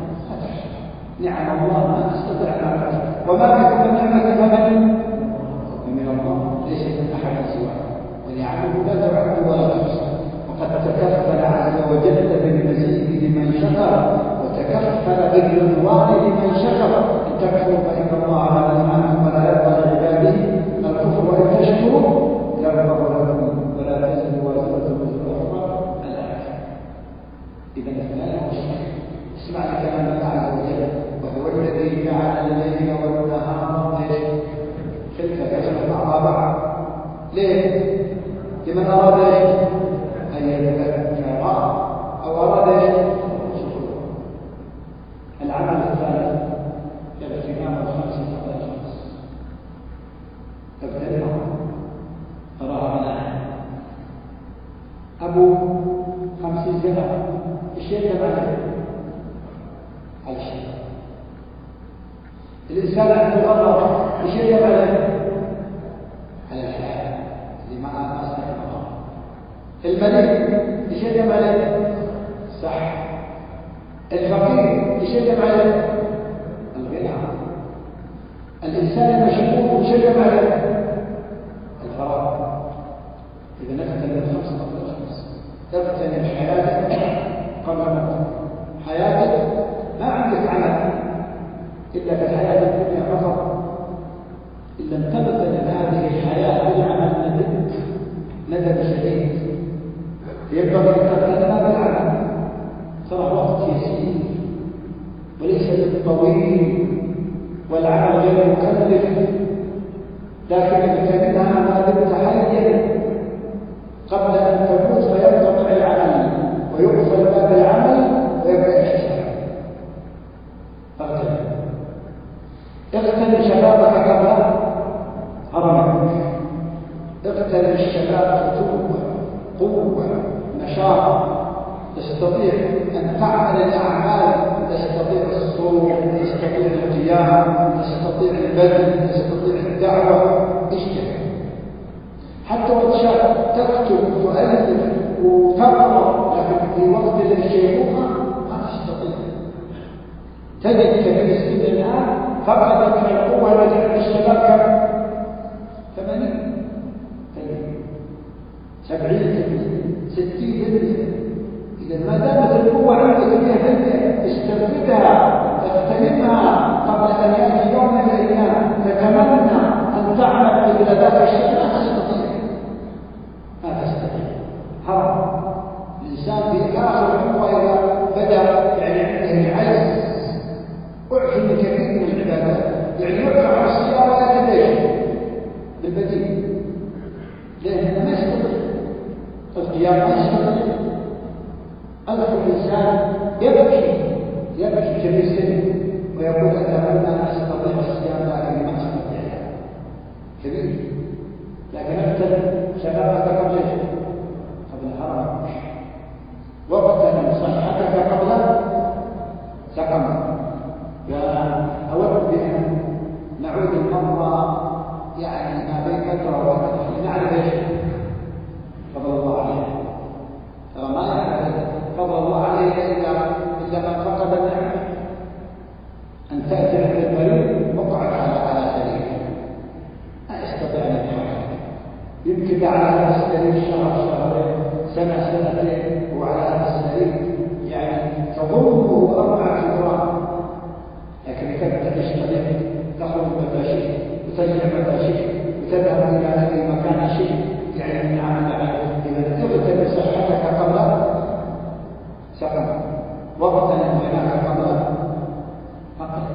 نعم الله ما نستطيع أن نعمل، وما بكم من نعمة فمن من الله، ليس من أحد سواه، ونعمه لا تعد ولا تحصى. وقد تكفل عز وجل بالمزيد لمن شكر، وتكفل بالرضوان لمن شكر. إن تكفروا فإن الله غني عنكم ولا يرضى لعباده الكفر، وإن تشكروا يرضى لكم ولا تزر وازرة وزر أخرى. الآية. إذا الثاني هو الشكر. اسمع لكلام الله عز وجل: وهو الذي جعل الليل والنهار خلفة يخلق بعضها بعض. ليه؟ لمن أراد أن يذكر أو أراد شكرا. العمل الثالث اغتنام الخمس قبل الخمس. اغتنم تراها منها أبو خمسين سنة إيش يندم عليه؟ على الشيء. الإنسان عنده غرض إيش يندم عليه؟ على الحياة اللي ما ما استحقها. المريض إيش يندم عليه؟ صح. الفقير إيش يندم عليه؟ الغنى. الإنسان المشغول إيش يندم عليه؟ الفراغ. إذا نغتنم الخمس قبل الخمس. تغتنم حياتك قبل موتك. حياتك ما عندك عمل إلا في الحياة الدنيا فقط. إن لم تغتنم هذه الحياة بالعمل ندمت ندم شديد. ينبغي أن تغتنمها بالعمل. ترى وقت يسير وليس بالطويل، والعمل غير مكلف، لكن اغتنمها ما دمت حيا قبل أن تموت فينقطع العمل ويقفل باب العمل ويبدأ الحساب. اغتنم اغتنم شبابك قبل هرمك. اغتنم الشباب فتوة قوة نشاط، تستطيع أن تعمل الأعمال، تستطيع الصوم، تستطيع القيام، تستطيع البذل، تستطيع الدعوة. اجتهد حتى وتشاء تكتب تؤلف وتقرأ، لكن في وقت الشيخوخة ما تستطيع. تجد كبير السن الآن فقد من القوة التي عند الشباب كم؟ ثمانين سبعين ستين بالمئة. إذا ما دامت القوة عندك مئة بالمئة استفدها، اغتنمها قبل أن يأتي يوم من الأيام تتمنى أن تعمل مثل ذاك الشيء. لا تستطيع ما تستطيع. حرام. الإنسان في آخر عمره إذا بدأ يعني عنده العجز أعفي من كثير من العبادات، يعني يرفع عن الصيام ولا تدري بالبديل. لأنه ما يستطيع القيام، ما يستطيع. ألف الإنسان يبكي يبكي كبير السن ويقول أتمنى أن أستطيع الصيام لكن ما أستطيع. كبير. لكن أنت شبابك قبل قبل هرمك، واغتنم صحتك قبل سقمك. وأود بأن نعود المرة يعني ما بين فترة وفترة لنعرف ايش فضل الله عليه. ترى ما يعرف فضل الله عليه إلا إلا من فقد النعمة. أن تأتي عند المريض وقعد على على سريره ما يستطيع يمكن على هذا السرير شهر شهرين سنة سنتين وعلى هذا السرير يعني تظنه أربع جدران، لكن كانت تعيش طريق تخرج متى شئت وترجع متى شئت وتذهب إلى أي مكان شئت، يعني من عمل عليه إذا اغتنم صحتك قبل سقم واغتنم غناك قبل فقرك.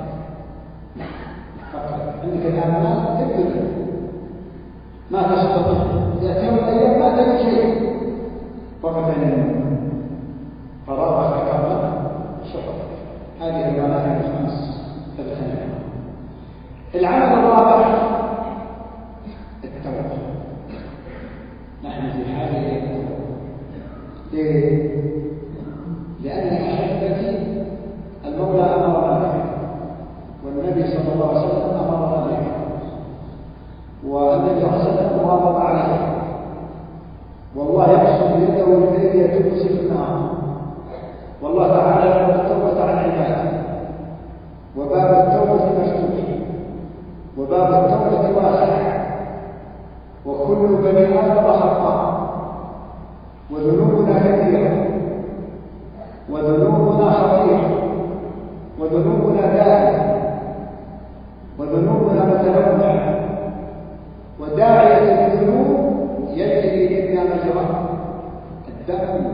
فقرك عندك الآن مال ابدا ما تستطيع، يأتي يوم الأيام ما تجد شيء، واغتنم فراغك قبل شغلك. هذه المراحل الخمس اغتنمها. العمل الرابع التوبة. نحن في حاجة التوبة. ليه؟ لأن أحبتي المولى أمرنا بها، والنبي صلى الله عليه وسلم أمرنا بها، والنبي صلى الله عليه وسلم واظب عليها، والله يقصد يده الذي تبصر النار، والله تعالى يقول التوبة عن عباده، وباب التوبة مفتوح، وباب التوبة واسع، وكل بني آدم خطاء، وذنوبنا كثيرة، وذنوبنا خطيرة، وذنوبنا دائمة، وذنوبنا متنوعة، وداعية الذنوب يجري منا مجرى الدم،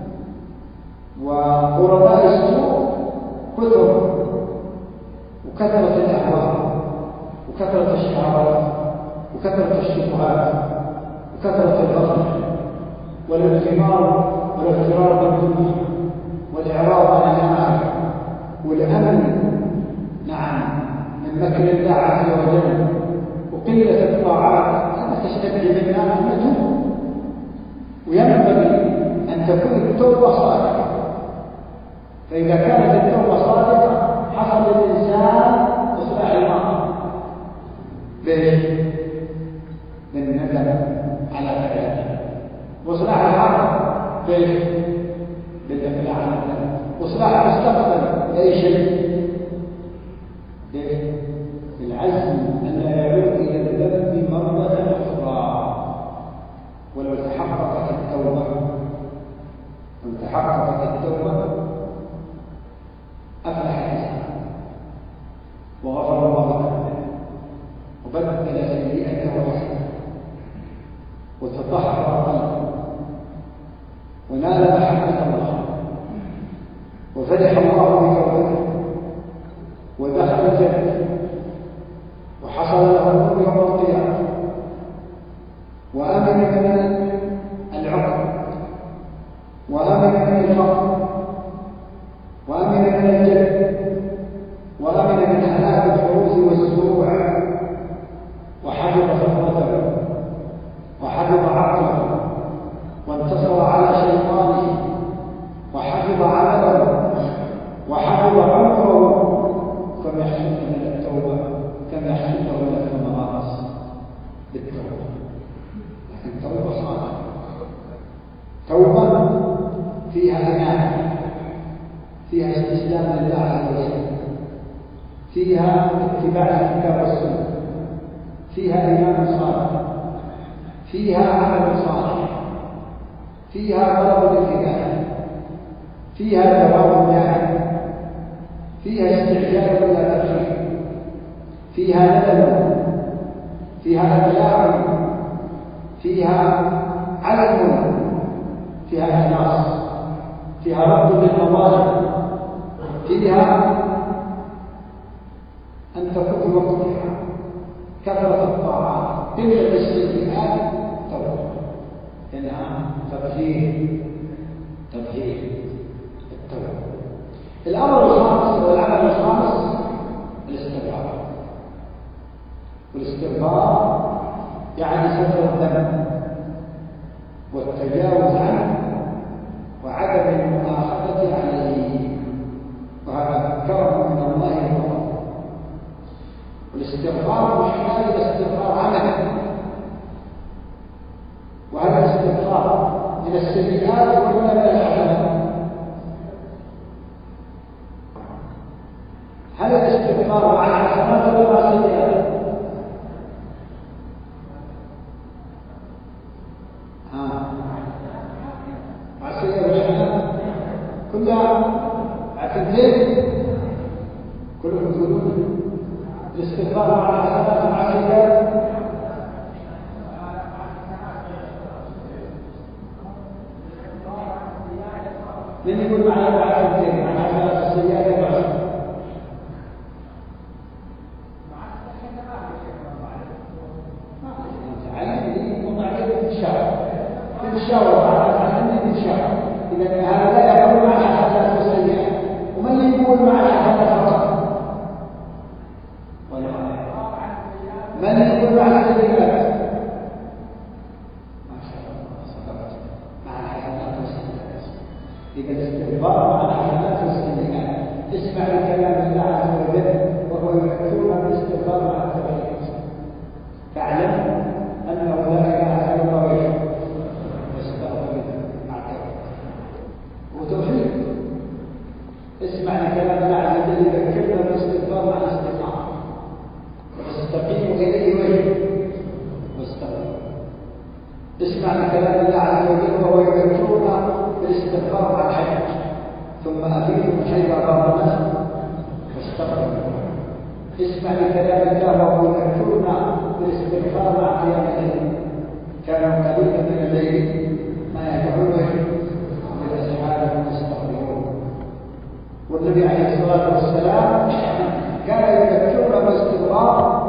وقرناء السوء كثر، وكثرة الأهواء، وكثرة الشهوات، وكثرة الشبهات، وكثرة الغفلة، والانغمار والاغترار بالدنيا، والإعراض عن الآخرة، والأمن نعم من مكر الله عز وجل، وقلة الطاعات. هذا تستدعي منا أن نتوب، وينبغي أن تكون التوبة صادقة. فإذا كانت التوبة صادقة حصل الإنسان إصلاح الماضي. ليش؟ بالندم على فعله، وإصلاح الحاضر ليش؟ بالإقلاع عن الذنب، وإصلاح المستقبل لأي شيء؟ ليش؟ بالعزم أن لا يعود إلى الذنب مرة أخرى. ولو تحققت التوبة لو تحققت التوبة أفلح الإنسان وغفر الله له، وبدل سيئته حسنة، وتطهر قلبه، ونال محبة الله، وفرح الله بتوبته، ودخل الجنة، وحصل له النور يوم القيامة، وأمن من العقل، وأمن من الفقر، وأمن من الجد، وأمن من هلاك الحروس والزروع، وحفظ فطرته، وحفظ عقله، وانتصر على شيطانه، وحفظ عمله، وحفظ عمره. كم يحصل من التوبة، كم يحصل من الثمرات بالتوبة. لكن توبة صادقة، توبة فيها إنابة، فيها استسلام لله عز وجل، فيها اتباع الكتاب والسنة، فيها إيمان صادق، فيها عمل صالح، فيها طلب الهداية، فيها دوام دائم، فيها استعجال ولا تأخير، فيها ندم، فيها إقلاع، فيها عزم، فيها إخلاص، فيها رد للمظالم، فيها أن تكون وقتها كثرة الطاعات، قلة السيئات، توبة. إنها تطهير تطهير التوبة. الأمر الخامس والعمل الخامس الاستغفار. والاستغفار يعني ستر الذنب والتجاوز عنه وعدم المؤاخذة عليه، وهذا كرم من الله وفضل. والاستغفار محتاج إلى استغفار عملي، وهذا الاستغفار من السيئات ولا من الحسنات؟ هل الاستغفار مع الحسنات ولا مع السيئات؟ ها مع السيئة والحسنات كلها عتنتين كلهم تقولون الاستغفار مع الحسنات ومع السيئات. من يقول مع العتنتين مع الحسنات والسيئات يبعث تتشاور مع الحسنات تتشاور. إذا هذا لا يقول مع الحسنات والسيئات. ومن يقول مع الحسنات فقط ولا من يقول مع السيئات؟ ما شاء الله صدقت مع الحسنات والسيئات. إذا الاستغفار مع الحسنات والسيئات. اسمع لكلام الله عز وجل وهو يذكرنا بالاستغفار مع التوحيد. تعلم أنه لا إله إلا الله وحده وتوحيد. اسمع لكلام الله عز وجل يذكرنا بالاستغفار مع الاستقامة. واستقيموا إليه وجهه واستغفر. اسمع لكلام الله عز وجل وهو يذكرنا بالاستغفار مع الحج. ثم أفيدوا من حيث أفاض الناس واستغفر. اسمع لكلام الله وهو يذكرنا بالاستغفار مع قيام الليل. كانوا قليلا من الليل ما يهجعون والنبي عليه الصلاة والسلام كان يذكرنا بالاستغفار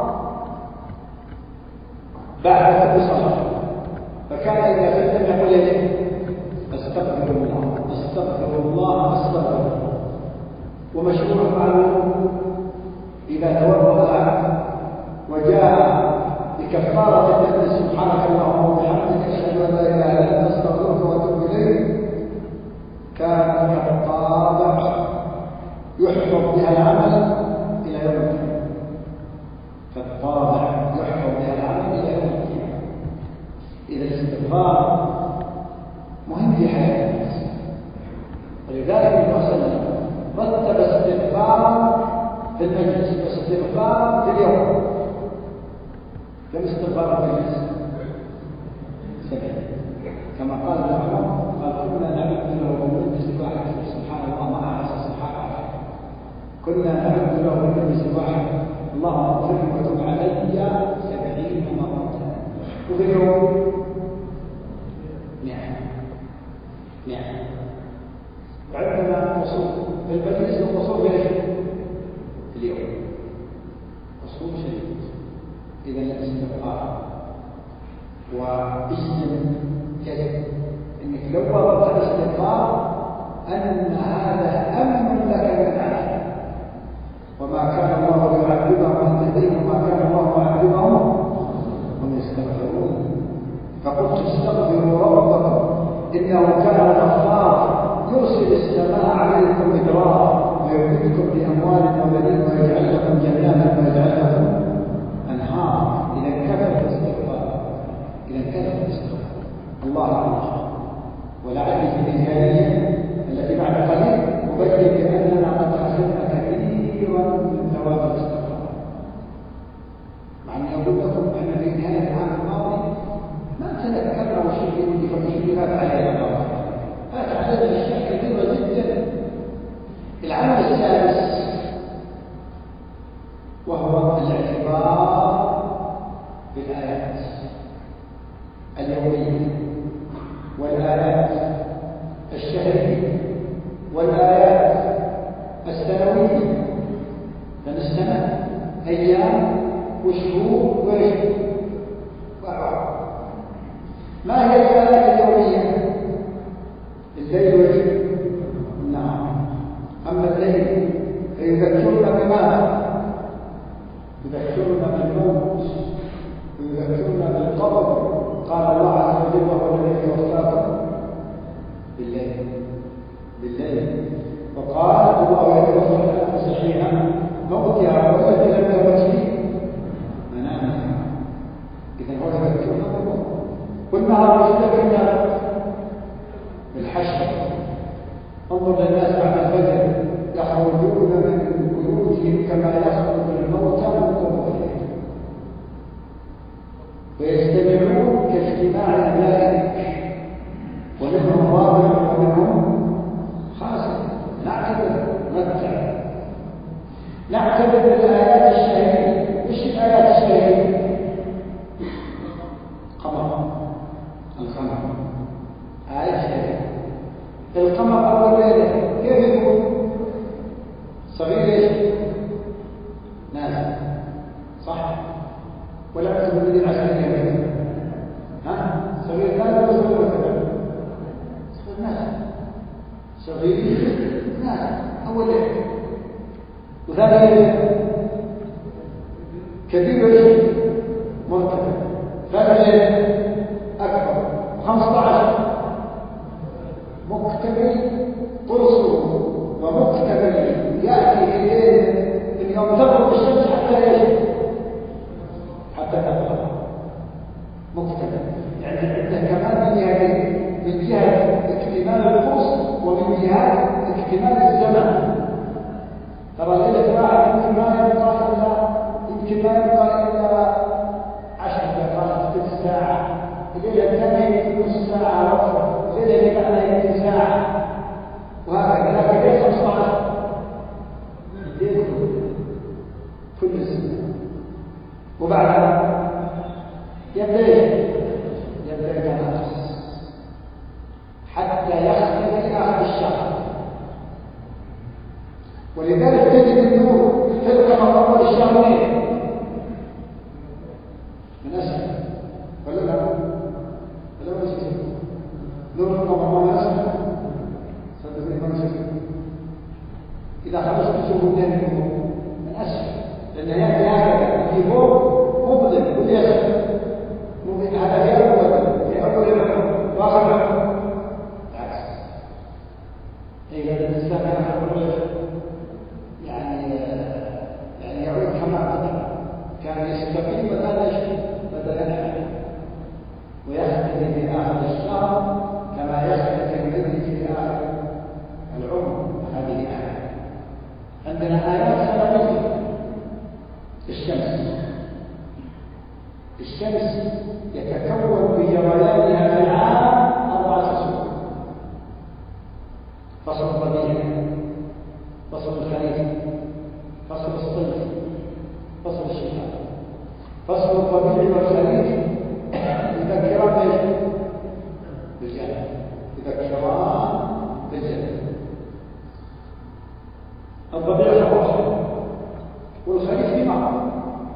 بعد كل صلاة. فكان إذا سلم يقول لي أستغفر الله أستغفر الله أستغفر الله. ومشروع معلوم إذا توضأ العبد وجاء بكفارة الذنب سبحانك اللهم وبحمدك أشهد أن لا إله إلا أنت أستغفرك وأتوب إليك كان كالطابع يحفظ بها العمل إلى يوم القيامة. كالطابع يحفظ بها العمل إلى يوم القيامة. إذا الاستغفار مهم في حياة الناس. ولذلك النبي صلى الله عليه وسلم رتب استغفارا في المجلس واستغفارا في اليوم. كم استغفار في المجلس؟ سبعين. كما قال ابن عمر قال كنا نعد له بالمجلس واحد سبحان الله ما أحسن سبحان الله. كنا نعد له بالمجلس واحد اللهم اغفر لي وتب علي سبعين مرة. وفي اليوم نعم نعم. وعندنا قصور في المجلس وقصور في اليوم قصور شديد. إذا الاستغفار واجزم جزم انك لو وضعت الاستغفار ان هذا امن لك من عذاب. وما كان الله يعذبهم وانت فيهم وما كان الله معذبهم هم يستغفرون. فقلت استغفروا ربكم انه كان غفارا يرسل السماء عليكم مدرارا ويمددكم باموال وبنين ويجعل لكم جنات ويجعل لكم انهارا. اذا كثرت الاستغفار اذا كثرت الاستغفار الله الله. ولعل في الميزانيه التي بعد قليل مبين باننا قد اخذنا كثيرا من ثواب الاستغفار. مع ان اقول لكم ان في نهايه العام الماضي ما تذكرنا وشيء يودي فكشي فات علينا فات علينا اشياء كثيره جدا. العمل السادس وهو الاعتبار بالايات اليوميه والآيات الشهرية والآيات السنوية. لأن السنة أيام وشهور وشهور. ما هي الآيات اليومية؟ الليل والنهار. نعم. أما الليل فيذكرنا بماذا؟ يذكرنا بالموت ويذكرنا بالقبر. قال الله عز وجل وهو الذي يتوفاكم بالليل بالليل. وقال الله يتوفى الأنفس حين موتها والتي لم تمت في منامها. إذا هو يذكرنا بالموت. والنهار يذكرنا بالحشر. انظر للناس بعد الفجر يخرجون من بيوتهم كما يخرج الموتى من قبورهم ويجتمعون كاجتماع الملائكة هاي شيء. القمر أول ليلة كيف يكون؟ صغير ايش؟ نازل، صح؟ ولا أنتم الذين العسكرية مثلا؟ ها؟ صغير نازل وصغير مثلا؟ صغير نازل، صغير نازل أول ليلة. وثاني ليلة كبير ايش؟ مرتفع. ثالث ليلة أكبر. وخمسة عشر مكتمل قرصه ومكتمل يأتي في الليل من يوم تغرب الشمس حتى ايش؟ حتى تطلع مكتمل. يعني عنده كمان من جهتين، من جهة اكتمال القرص ومن جهة اكتمال الزمن. ترى ليلة واحد يمكن ما يبقى إلا يمكن ما يبقى إلا عشر دقائق ثلث ساعة، الليلة الثانية يمكن نص ساعة وقفة، الليلة اللي بعدها يمكن ساعة، وهكذا. لكن ليش خمسة عشر؟ الليل كل الزمان. وبعدها يبدأ يبدأ يتناقص حتى يختفي في آخر الشهر. ولذلك تجد النور في القمر أول الشهر منين؟ من أسفل ولا لا؟ ولا ما نسيت؟ نور القمر من أسفل؟ صدقني ما نسيت. إذا خرجت تشوفوا منين النور؟ من أسفل، لأن يأتي هكذا في فوق مظلم واليسر مظلم. هذا في أول في أول العمر وآخر العمر العكس. إذا الإنسان آخر العمر يعني يعني يعود كما بدأ، كان يستقيم والآن يشكي بدأ ينحل ويختفي في آخر الشهر كما يختفي الميت في آخر العمر. هذه آية. عندنا آيات سنوية. الشمس الشمس يتكون بجريانها في العام أربعة فصول: فصل الربيع، فصل الخريف، فصل الصيف، فصل الشتاء. فصل الربيع والخريف يذكران ايش؟ بالجنة، يذكران بالجنة. الربيع خلاص، والخريف في معه،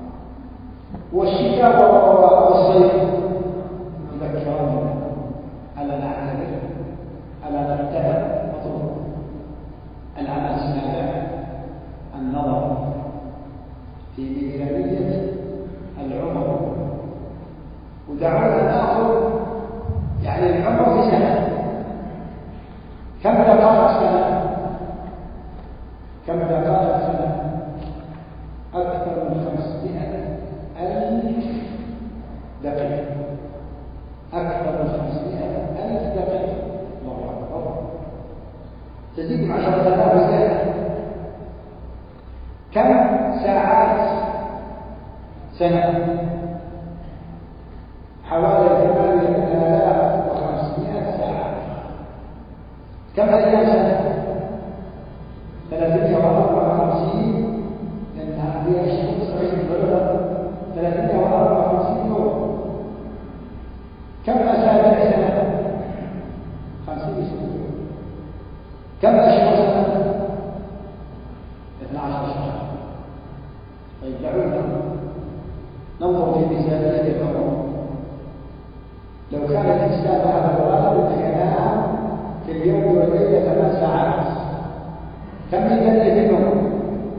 والشتاء والصيف يذكران على نعتبر على نتبع مطلوب العمل السابع النظر في ميزانية العمر. ودعونا نأخذ يعني العمر في سنة. كم دقائق سنة؟ كم دقائق سنة؟ أكثر من خمسمائة ألف دقيقة. أكثر من خمسمائة ألف دقيقة. الله أكبر. تزيد عشرة آلاف زيادة. كم ساعات سنة؟ حوالي ثمانية آلاف وخمسمائة ساعة. كم أيام سنة؟ ثلاثمائة وأربعة وخمسين، لأنها فيها أشهر صغيرة بلغة ثلاثمائة وأربعة وخمسين يوم. كم أسابيع سنة؟ خمسين أسبوع. كم أشهر سنة؟ اثني عشر شهر. طيب دعونا ننظر في ميزانية العمر. لو كان الإنسان هذا الرجل ينام في اليوم والليلة ثمان ساعات، كم ميزانية النوم؟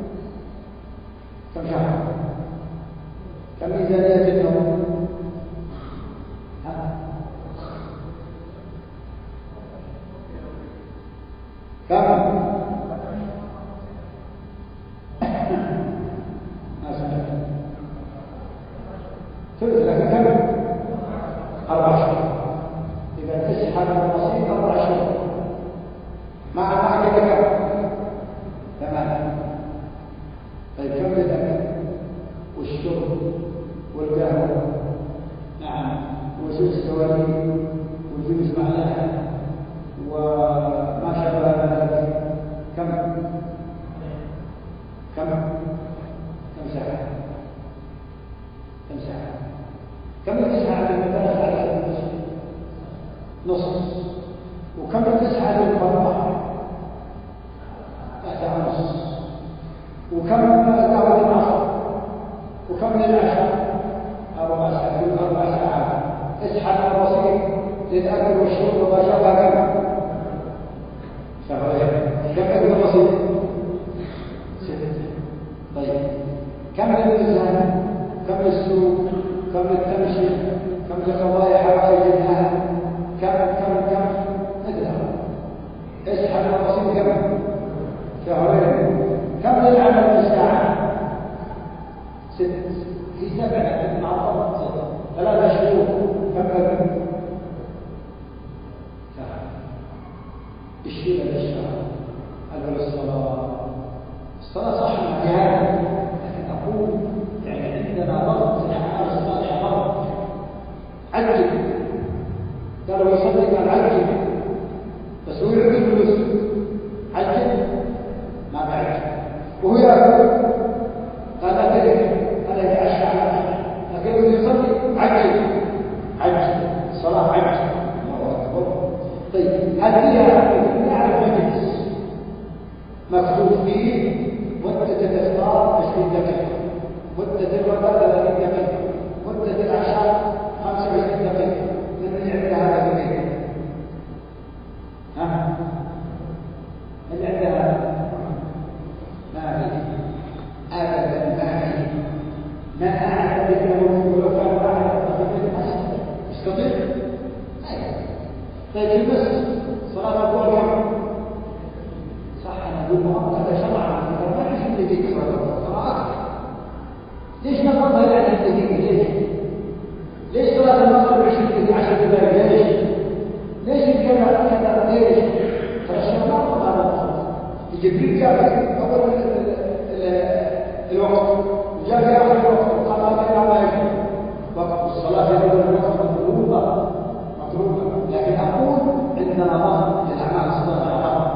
كم شهر؟ كم ميزانية النوم؟ ها؟ كم؟ ثلث. لكن كم؟ أربع شهور. إذا تسحب الرصيد أربع شهور مع مع كده كم؟ ثمانية. طيب كم الأكل والشرب والقهوة؟ نعم. وزوج سواليف وزوج معلقة وما شابه ذلك. كم؟ كم؟ كم ساعة؟ كم ساعة؟ كم الساعة المدارس على نص؟ الأكل والشرب وما شابه كم شهرين كم أكل بسيط ست طيب كم للميزان كم للسوق كم للتمشي كم لقضاء حوائج الناس كم كم كم ندرى اسحب البسيط كم شهرين كم للعمل بالساعة ست في سبعة مع الضبط ثلاثة شهور كم أكل شهر الشيء للشهر هل هو الصلاة الصلاة صح في هذا لكن أقول يعني عندنا ضغط في الأعمال الصالحة ضغط عجل قالوا يصلي قال عجل بس هو يعطي فلوس عجل ما بعجل وهو يأكل قال لا تجد أنا يتعشى على أكل لكن يصلي عجل عجل الصلاة عجل الله أكبر طيب هل فيها نعرف مجلس مكتوب فيه مدة الإفطار عشرين دقيقة مدة الغداء ثلاثين دقيقة مدة العشاء خمسة وعشرين دقيقة من عند هذا في بيته ها من عند هذا ما في أبدا ما في ما أعلم بأنه ولو كان أعلم يستطيع طيب في المسجد صلاة الظهر كم صح أنا أقول مؤمن هذا شرع ما عشرين دقيقة صلاة الظهر صلاة أكثر ليش نفضل إلى عشرين دقيقة ليش ليش صلاة المغرب عشرين دقيقة عشر دقائق ليش ليش كذا كذا ليش ترى الشيء ما أفضل هذا الخط جبريل جاء في أول الوقت وجاء في آخر الوقت وقال هذا ما يجب وقت الصلاة في أول الوقت مطلوبة مطلوبة لكن أقول عندنا ضغط للأعمال الصالحة ضغط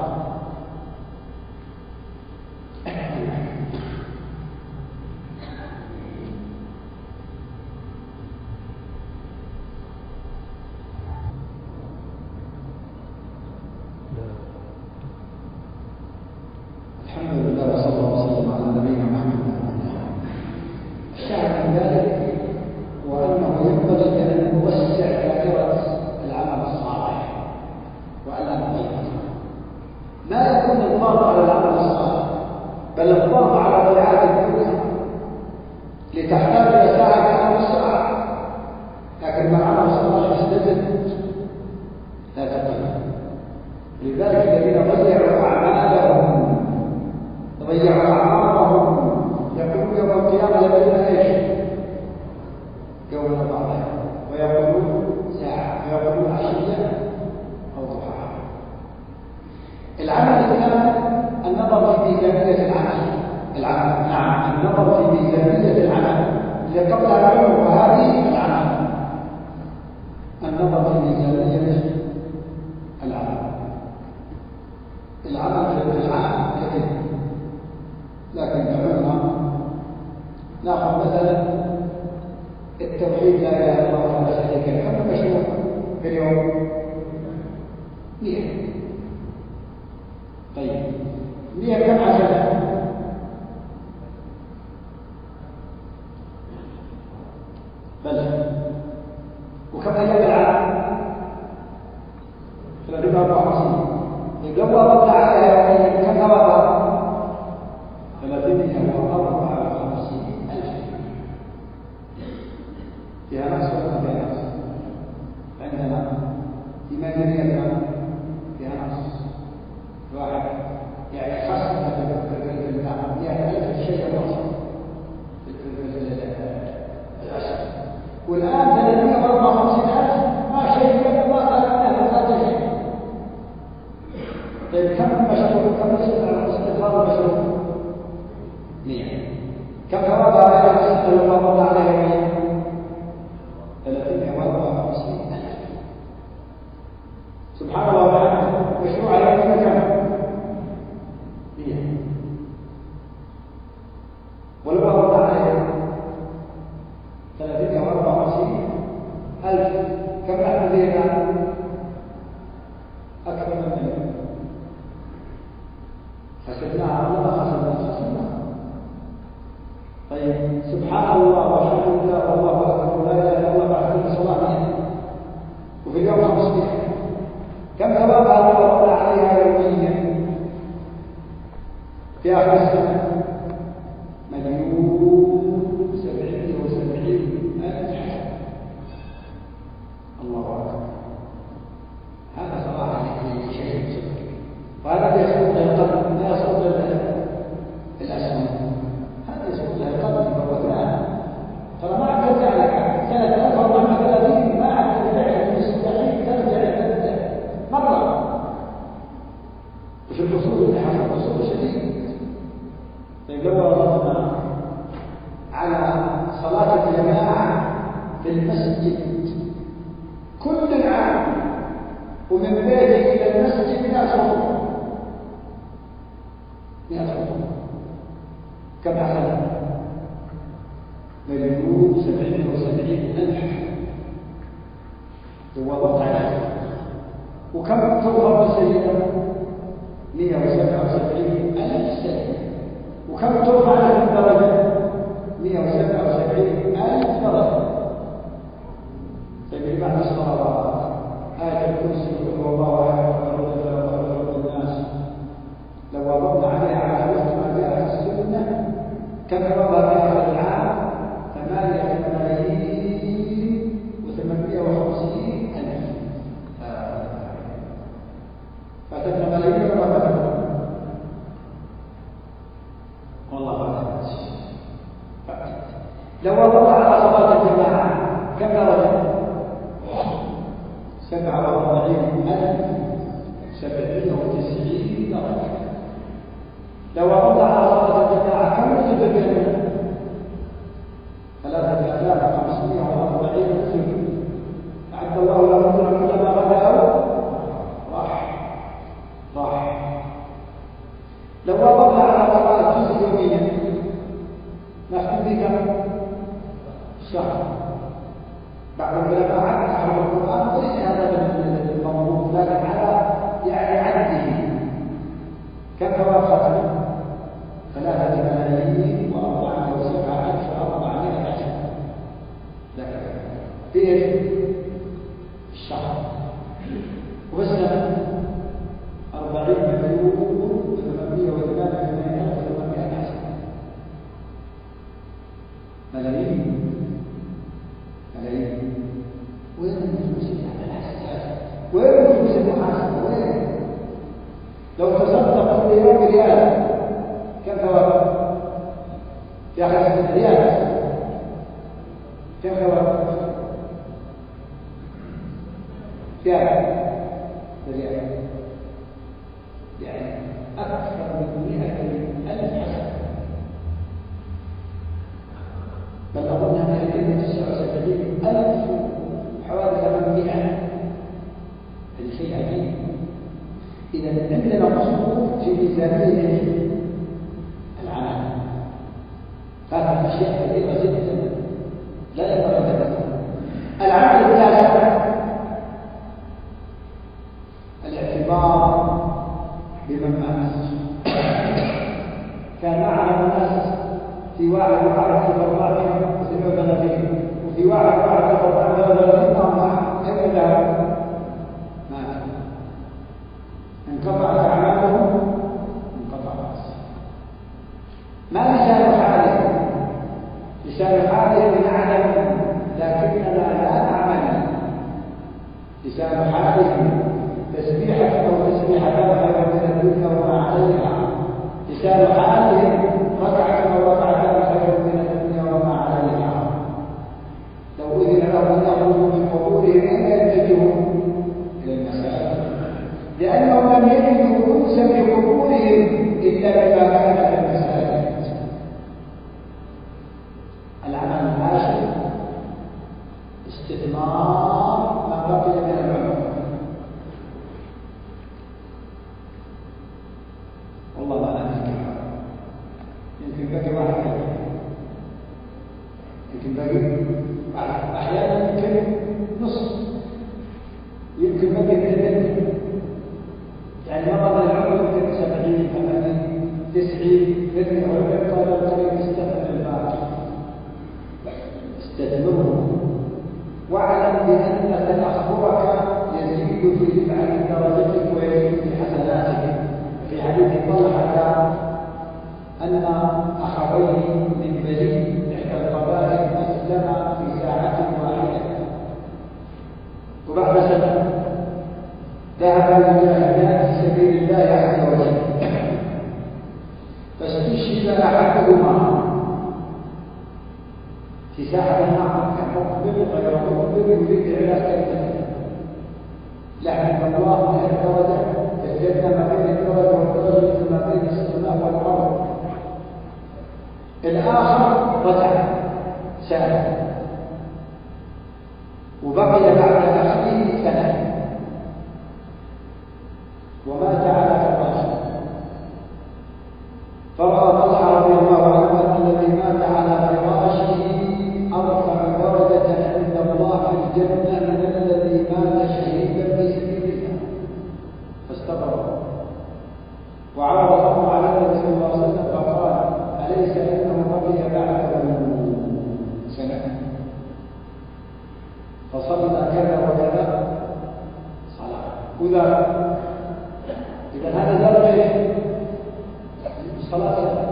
الحمد لله وصلى الله وسلم على نبينا محمد. الشاهد من ذلك وأنه ينبغي أن نوسع دائرة العمل الصالح وألا نضيقها. ما يكون الضرب على العمل الصالح بل الضرب على ضياع الدنيا لتحتاج إلى ساعة كان الساعة لكن ما العمل الصالح يستزد لا تقل. لذلك الذين ضيعوا أعمالهم ضيعوا أعمارهم يقولون يوم القيامة يبدون ايش؟ يوم بعضها ويقولون ساعة ويقولون عشية أو ضحاها. العمل الثاني النظر في ميزانية العمل العمل نعم النظر في ميزانية العمل اللي قبلها العمر وهذه العمل النظر في ميزانية العمل العمل في العام كثير لكن دعونا ناخذ مثلا التوحيد لا اله الا الله ولا شريك له كم مشروع في اليوم؟ مئة. طيب مئة كم حسنة؟ بلى وكم ايام العام؟ ثلاثمائة وأربعة وخمسين. يقوى ربنا عليها يوميا كم ثوابها؟ ثلاثمائة وأربعة وخمسين ألف. فيها نقص ولا فيها نقص؟ عندنا في ميزانيتنا فيها نقص. واحد يعني خصم مئة ألف شيء واحد في العشر والآن ثلاثمائة وأربعة وخمسين ألف ما شيء كذا ما خلقناه هذا شيء. طيب كم مشروع كم استغفار مشروع؟ مئة. كم ثوابها على الستة لما مر عليها مئة؟ ثلاثمائة وأربعة وخمسين ألف. سبحان الله وبحمده مشروع يومنا كم؟ مئة. ولو مر عليها ثلاثمائة وأربعة وخمسين ألف كم نحن فينا؟ أكثر من مليون. حسبناها ولا حسبناها؟ حسبناها. طيب سبحان الله والحمد لله والله اكبر ولا اله الا الله بعد كل صلاه وفي اليوم خمسمائة كم ثوابها لو وضعنا عليها يوميا في آخر السنة؟ مليون سبعين وسبعين ألف حسنة. الله أكبر. هذا صراحة شيء صدق، وهذا يسقط القلب لا يسقط الأسهم، هذا يسقط القلب ووزنها. ترى ما عاد ترجع لك سنة ألف وأربعمائة وثلاثين، ما عاد ترجع مستحيل ترجع مرة. وفي القصور اللي حصل قصور شديد. طيب لو وضعنا على صلاة الجماعة في المسجد كل العام ومن بيته إلى المسجد مئة خطوة، مئة خطوة كم حصل؟ مليون سبعين وسبعين ألف. هو وضع ذلك. وكم تغفر السيئة؟ مئة وسبعة وسبعين ألف سيئة. وكم ترفع له الدرجة؟ مئة وسبعة وسبعين ألف درجة. طيب بعد الصلوات آية الكرسي قل هو الله أحد الله الصمد الناس لو وضعنا عليها على وفق ما جاء في السنة كم وضع في آخر العام؟ ثمانية ملايين وثمانمائة وخمسين ألف. فاتتنا ملايين ولا فاتتنا؟ والله فاتت. لو وضعنا على صلاة الجماعة كم درجة؟ سبعة وأربعين ألف سبعمائة وتسعين درجة. لو وضعنا على صلاة الجماعة كم نزل الجنة؟ ثلاثة آلاف وخمسمائة وأربعين نزل. أعد الله لهم نزلا كلما غدوا راح راح. لو وضعنا على قراءة جزء يوميا نختم به كم؟ شهر. بعض العلماء عد أحرم القرآن وليس هذا المنظوم، لكن على يعني عده كم ثواب ختمه؟ ثلاثة ملايين وأربعة وسبعة ألف وأربعمائة عشر. لكن في الشهر وبسنة أربعين مليون وثمانمائة وثمانية ألف وثمانمائة عشر. ملايين ملايين. وين الفلوس اللي على الحساب؟ وين الفلوس المحاسبة؟ وين؟ لو تصدق كل يوم ريال كم ثواب؟ يا أخي ريال كم ثواب؟ ريال ريال يعني أكثر من مئة ألف حسنة. بل أظنها مئتين وتسعة وسبعين ألف حوالي ثمانمائة. هذا شيء عجيب. إذا عندنا قصور في ميزانية العمل، هذه أشياء كثيرة جدا لا ينبغي أن تذكر. العمل الثالث الاعتبار بمن مات. كان معنا الناس في واحد واحد في أربعمائة وسبعة وثلاثين وفي واحد واحد في أربعمائة وثلاثين أربعة أين ذهب؟ مات. انقطعت أعمالهم انقطعت. ما لسان حاله؟ لسان حاله نعلم لكننا لا نعمل. لسان حاله تسبيحة أو تسبيحتان خير من الدنيا وما عليها. لسان حاله ركعة أو ركعتان خير من الدنيا وما عليها. لو أذن لهم يخرجوا من قبورهم أن يتجهوا إلى المساجد لأنهم لم يجدوا أنسا في قبورهم إلا بما كان في المساجد. العمل العاشر استثمار ما بقي من العمر. والله ما أدري يمكن بقي واحد يمكن باقي أحيانا يمكن نصف يمكن باقي مئتين. يعني مرض العمر يمكن سبعين ثمانين تسعين مئة ويبقى الطريق يستثمر الباقي. استثمره واعلم بأن تأخرك يزيد في رفعة الدرجات ذهب للجاهدات في سبيل الله عز وجل فاستشهد أحدهما في ساحة المعركة مقبل غير مقبل يريد إعلاء كلمته لكن الله من الدرجة في الجنة ما بين الدرجة والدرجة مثل ما بين السماء والأرض. الآخر رجع سأل وبقي بعد أخيه سنة ومات على فراشه، فرأى طلحة رضي الله عنه أن الذي مات على فراشه أرفع درجة عند الله في الجنة من الذي مات شهيدا في سبيل الله، فاستغرب وعرضه على النبي صلى الله عليه وسلم فقال أليس إنه بقي بعده سنة فصلى كذا وكذا صلاة وذا إذا هذا درجة صلاة سنة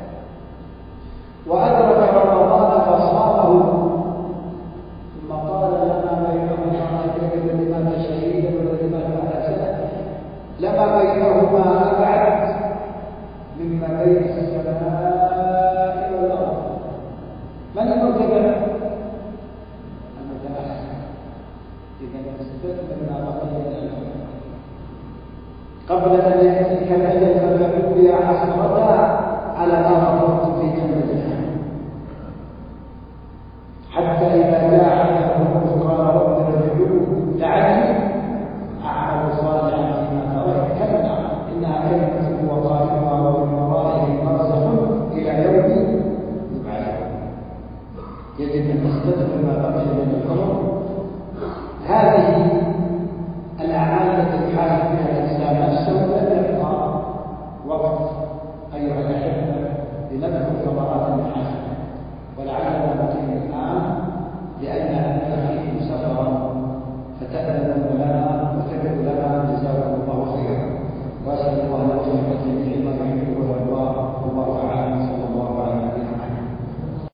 وأدرك رمضان فصامه ثم قال لما بينهما الذي مات شهيدا والذي مات على سنة لما بينهما أبعد مما بين السماء والأرض. من المرتبع؟ المتأخر. إذا استثمر ما بقي من الأمر قبل أن يأتيك الأجل فتقول يا حسرة على ما فرطت في جنة جهنم، حتى إذا جاء أحدهم قال رب ارجعون لعلي أعمل صالحا فيما تركت كلا إنها كلمة هو قائلها ومن ورائهم برزخ إلى يوم يبعثون. يجب أن نستثمر ما بقي من العمر. هذه الأعمال